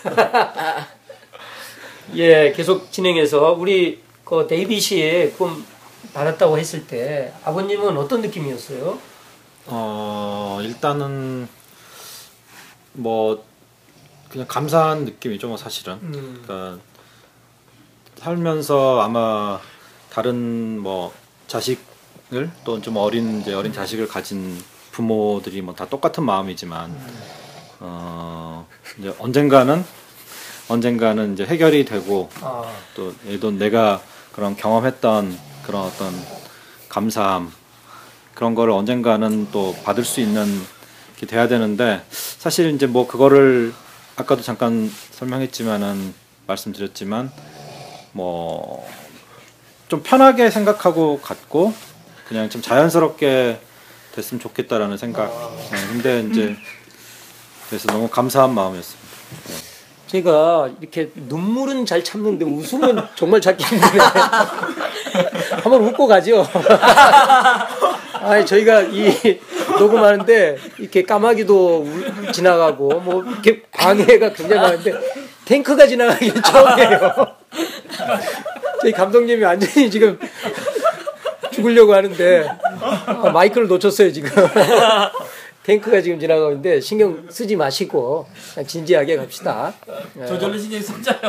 예, 계속 진행해서 우리 그 데이빗이 꿈 받았다고 했을 때 아버님은 어떤 느낌이었어요? 어 일단은 뭐 그냥 감사한 느낌이죠, 뭐 사실은. 음. 그러니까 살면서 아마 다른 뭐 자식을 또 좀 어린 이제 어린 자식을 가진 부모들이 뭐 다 똑같은 마음이지만 어 이제 언젠가는 언젠가는 이제 해결이 되고 아. 또 예도 내가 그런 경험했던 그런 어떤 감사함 그런 거를 언젠가는 또 받을 수 있는 게 돼야 되는데 사실 이제 뭐 그거를 아까도 잠깐 설명했지만은 말씀드렸지만 뭐 좀 편하게 생각하고 갔고 그냥 좀 자연스럽게 됐으면 좋겠다라는 생각. 네, 근데 이제 그래서 너무 감사한 마음이었습니다. 네. 제가 이렇게 눈물은 잘 참는데 웃음은 정말 참기 힘드네. 한번 웃고 가죠. 아니 저희가 이 녹음하는데 이렇게 까마귀도 울, 지나가고 뭐 이렇게 방해가 굉장히 많은데 탱크가 지나가기 처음이에요. 저희 감독님이 완전히 지금 죽으려고 하는데 아, 마이크를 놓쳤어요 지금. 탱크가 지금 지나가고 있는데 신경 쓰지 마시고 그냥 진지하게 갑시다. 저절로 신경 쓰잖아요.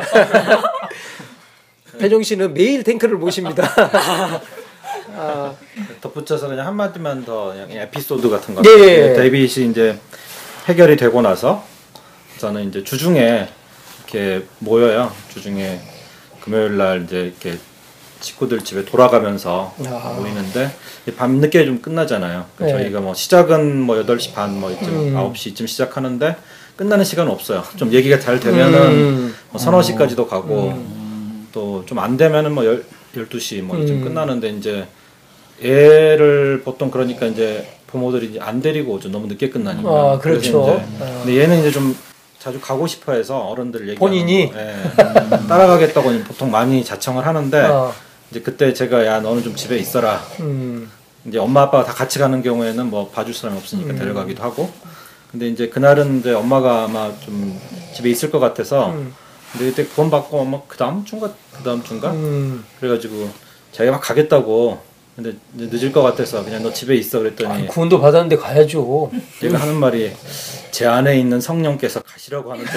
태종 씨는 매일 탱크를 모십니다. 아, 덧붙여서 그냥 한 마디만 더 그냥 에피소드 같은 거. 네. 데이빗이 이제 해결이 되고 나서 저는 이제 주중에 이렇게 모여요. 주중에 금요일 날 이제 이렇게 식구들 집에 돌아가면서 아. 모이는데 밤늦게 좀 끝나잖아요. 네. 저희가 뭐 시작은 뭐 여덟 시 반 뭐 이쯤 음. 아홉 시쯤 시작하는데 끝나는 시간은 없어요. 좀 얘기가 잘 되면은 음. 뭐 서너 시까지도 가고 또 좀 안 되면은 뭐 열, 열두 시 뭐 이쯤 음. 끝나는데 이제 애를 보통 그러니까 이제 부모들이 이제 안 데리고 오죠. 너무 늦게 끝나니까. 아, 그렇죠. 그래서 이제 아. 근데 얘는 이제 좀 자주 가고 싶어 해서 어른들 얘기 본인이? 따라가겠다고 보통 많이 자청을 하는데 아, 이제 그때 제가 야 너는 좀 집에 있어라. 음, 이제 엄마 아빠가 다 같이 가는 경우에는 뭐 봐줄 사람이 없으니까 데려가기도 하고. 근데 이제 그날은 이제 엄마가 아마 좀 집에 있을 것 같아서 음. 근데 그때 구원 받고 아마 그 다음 주인가 그 다음 주인가 음. 그래가지고 자기가 막 가겠다고 근데 이제 늦을 것 같아서 그냥 너 집에 있어 그랬더니 아, 구원도 받았는데 가야죠. 얘가 하는 말이 제 안에 있는 성령께서 가시라고 하는데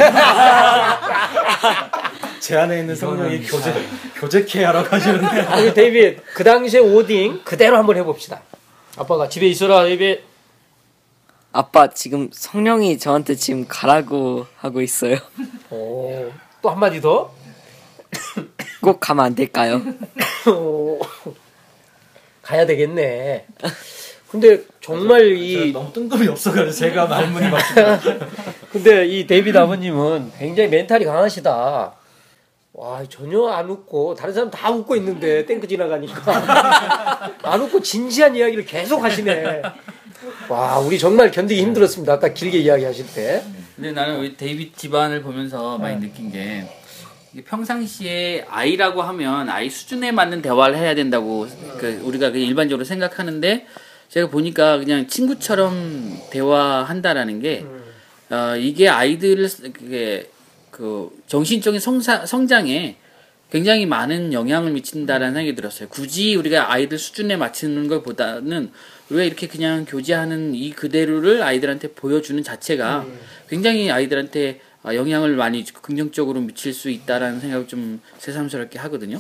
제 안에 있는 성령이 교제 교제케 하라고 하시는데 우리 데이빗 그 당시에 오딩 그대로 한번 해봅시다. 아빠가 집에 있어라 데이빗. 아빠 지금 성령이 저한테 지금 가라고 하고 있어요. 오, 또 한마디 더. 꼭 가면 안 될까요? 오, 가야 되겠네. 근데 정말 이 너무 뜬금이 없어가지고 제가 말문이 막 근데 이 데이빗 아버님은 굉장히 멘탈이 강하시다. 와 전혀 안 웃고 다른 사람 다 웃고 있는데 탱크 지나가니까 안 웃고 진지한 이야기를 계속 하시네. 와 우리 정말 견디기 힘들었습니다. 아까 길게 이야기하실 때. 근데 나는 우리 데이빗 집안을 보면서 많이 느낀 게 이게 평상시에 아이라고 하면 아이 수준에 맞는 대화를 해야 된다고 그 우리가 그 일반적으로 생각하는데 제가 보니까 그냥 친구처럼 대화한다라는 게 어, 이게 아이들을 그게 그 정신적인 성사, 성장에 굉장히 많은 영향을 미친다라는 생각이 들었어요. 굳이 우리가 아이들 수준에 맞추는 것보다는 왜 이렇게 그냥 교제하는 이 그대로를 아이들한테 보여주는 자체가 굉장히 아이들한테 영향을 많이 긍정적으로 미칠 수 있다라는 생각을 좀 새삼스럽게 하거든요.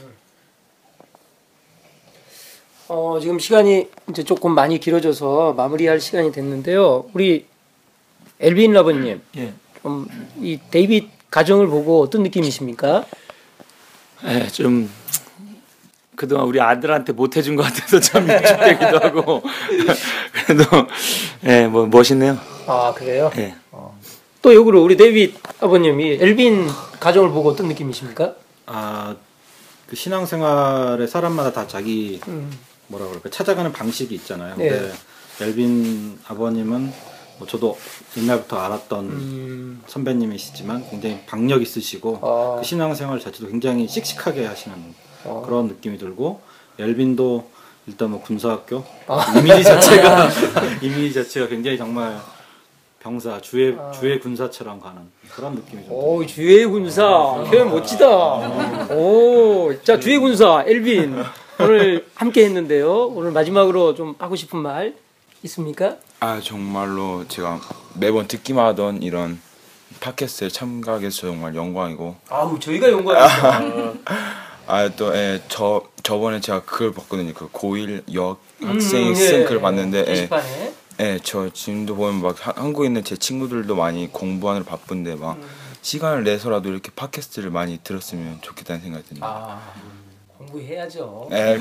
어, 지금 시간이 이제 조금 많이 길어져서 마무리할 시간이 됐는데요. 우리 엘빈 라버님, 예. 좀 이 데이빗 가정을 보고 어떤 느낌이십니까? 예, 좀 그동안 우리 아들한테 못 해준 것 같아서 참 위축되기도 하고 그래도 예, 뭐 멋있네요. 아 그래요? 예. 또 역으로 우리 데이빗 아버님이 엘빈 가정을 보고 어떤 느낌이십니까? 아, 그 신앙생활에 사람마다 다 자기 음. 뭐라 그럴까 찾아가는 방식이 있잖아요. 네. 근데 엘빈 아버님은 뭐 저도 옛날부터 알았던 음. 선배님이시지만 굉장히 박력 있으시고 아. 그 신앙생활 자체도 굉장히 씩씩하게 하시는 아. 그런 느낌이 들고 엘빈도 일단 뭐 군사학교 아. 이미지 자체가 이미지 자체가 굉장히 정말 병사 주의 아. 주의 군사처럼 가는 그런 느낌이 좀 오 주의 군사 표현 멋지다. 오, 자 주의 군사 엘빈 오늘 함께 했는데요. 오늘 마지막으로 좀 하고 싶은 말 있습니까? 아 정말로 제가 매번 듣기만 하던 이런 팟캐스트에 참가하게 돼서 정말 영광이고 아우 저희가 영광입니다. 아또 예, 저 저번에 제가 그걸 봤거든요. 그 고일 여학생이 음, 쓴 예, 글을 예. 봤는데 예, 게시판에. 네, 저 지금도 보면 막 하- 한국에 있는 제 친구들도 많이 공부하느라 바쁜데 막 음. 시간을 내서라도 이렇게 팟캐스트를 많이 들었으면 좋겠다는 생각이 듭니다. 아, 공부해야죠. 네,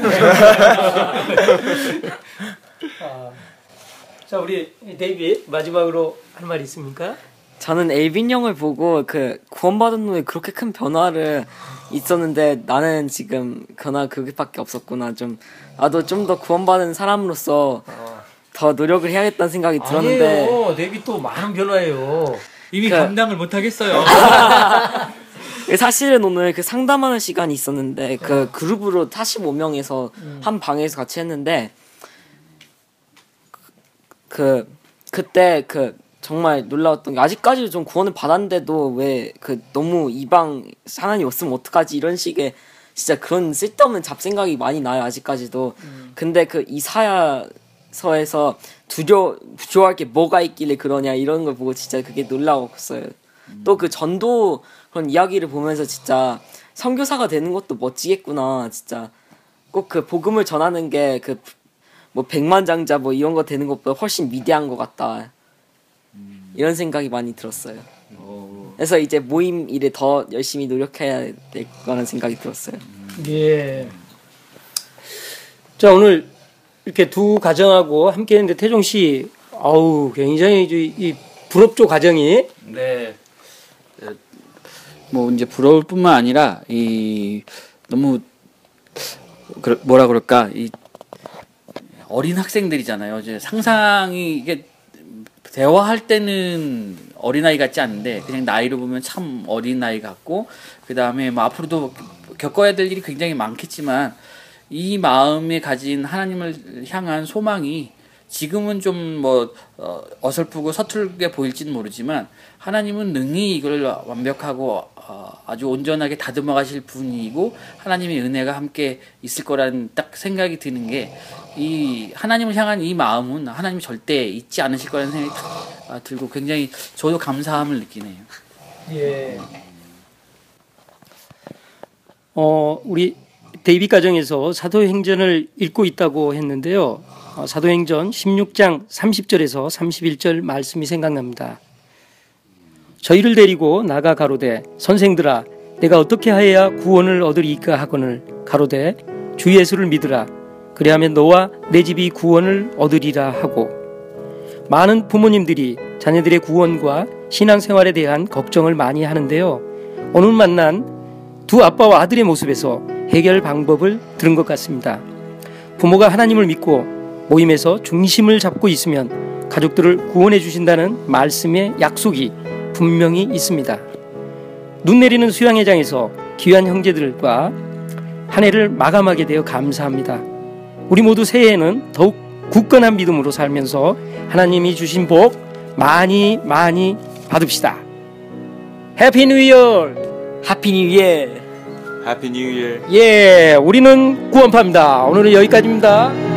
아, 자, 우리 데이비 마지막으로 할 말 있습니까? 저는 엘빈 형을 보고 그 구원받은 후에 그렇게 큰 변화를 있었는데 나는 지금 변화 그게밖에 없었구나. 좀 나도 좀 더 구원받은 사람으로서 더 노력을 해야겠다는 생각이 들었는데 아니에요. 데이비 또 많은 변화예요. 이미 그- 감당을 못 하겠어요. 사실은 오늘 그 상담하는 시간이 있었는데 그 그룹으로 사십오 명에서 한 방에서 같이 했는데 그 그때 그 정말 놀라웠던 게 아직까지도 좀 구원을 받았는데도 왜 그 너무 이방 하나님 없으면 어떡하지 이런 식의 진짜 그런 쓸데없는 잡생각이 많이 나요 아직까지도. 근데 그 이사야서에서 두려 두려워할 게 뭐가 있길래 그러냐 이런 걸 보고 진짜 그게 놀라웠어요. 또 그 전도 그런 이야기를 보면서 진짜 선교사가 되는 것도 멋지겠구나 진짜. 꼭 그 복음을 전하는 게 그 뭐 백만장자 뭐 이런 거 되는 것보다 훨씬 위대한 것 같다. 이런 생각이 많이 들었어요. 그래서 이제 모임 일에 더 열심히 노력해야 될 거라는 생각이 들었어요. 예. 자, 오늘 이렇게 두 가정하고 함께 했는데 태종 씨, 아우, 굉장히 이, 이 부럽죠, 가정이. 네. 뭐 이제 부러울 뿐만 아니라 이 너무 그 뭐라 그럴까 이 어린 학생들이잖아요. 이제 상상이 이게 대화할 때는 어린아이 같지 않은데 그냥 나이로 보면 참 어린아이 같고 그다음에 뭐 앞으로도 겪어야 될 일이 굉장히 많겠지만 이 마음에 가진 하나님을 향한 소망이 지금은 좀 뭐 어, 어설프고 서툴게 보일지는 모르지만 하나님은 능히 이걸 완벽하고 어, 아주 온전하게 다듬어 가실 분이고 하나님의 은혜가 함께 있을 거라는 딱 생각이 드는 게 이 하나님을 향한 이 마음은 하나님이 절대 잊지 않으실 거라는 생각이 딱 들고 굉장히 저도 감사함을 느끼네요. 예. 어, 우리 데이비 가정에서 사도행전을 읽고 있다고 했는데요. 어, 사도행전 십육 장 삼십 절에서 삼십일 절 말씀이 생각납니다. 저희를 데리고 나가 가로되 선생들아 내가 어떻게 하여야 구원을 얻으리까 하거늘 가로되 주 예수를 믿으라 그리하면 너와 내 집이 구원을 얻으리라 하고 많은 부모님들이 자녀들의 구원과 신앙생활에 대한 걱정을 많이 하는데요. 오늘 만난 두 아빠와 아들의 모습에서 해결 방법을 들은 것 같습니다. 부모가 하나님을 믿고 모임에서 중심을 잡고 있으면 가족들을 구원해 주신다는 말씀의 약속이 분명히 있습니다. 눈 내리는 수양회장에서 귀한 형제들과 한 해를 마감하게 되어 감사합니다. 우리 모두 새해에는 더욱 굳건한 믿음으로 살면서 하나님이 주신 복 많이 많이 받읍시다. 해피 뉴 이어! 해피 뉴 이어. 해피 뉴 이어. 예, 우리는 구원파입니다. 오늘은 여기까지입니다.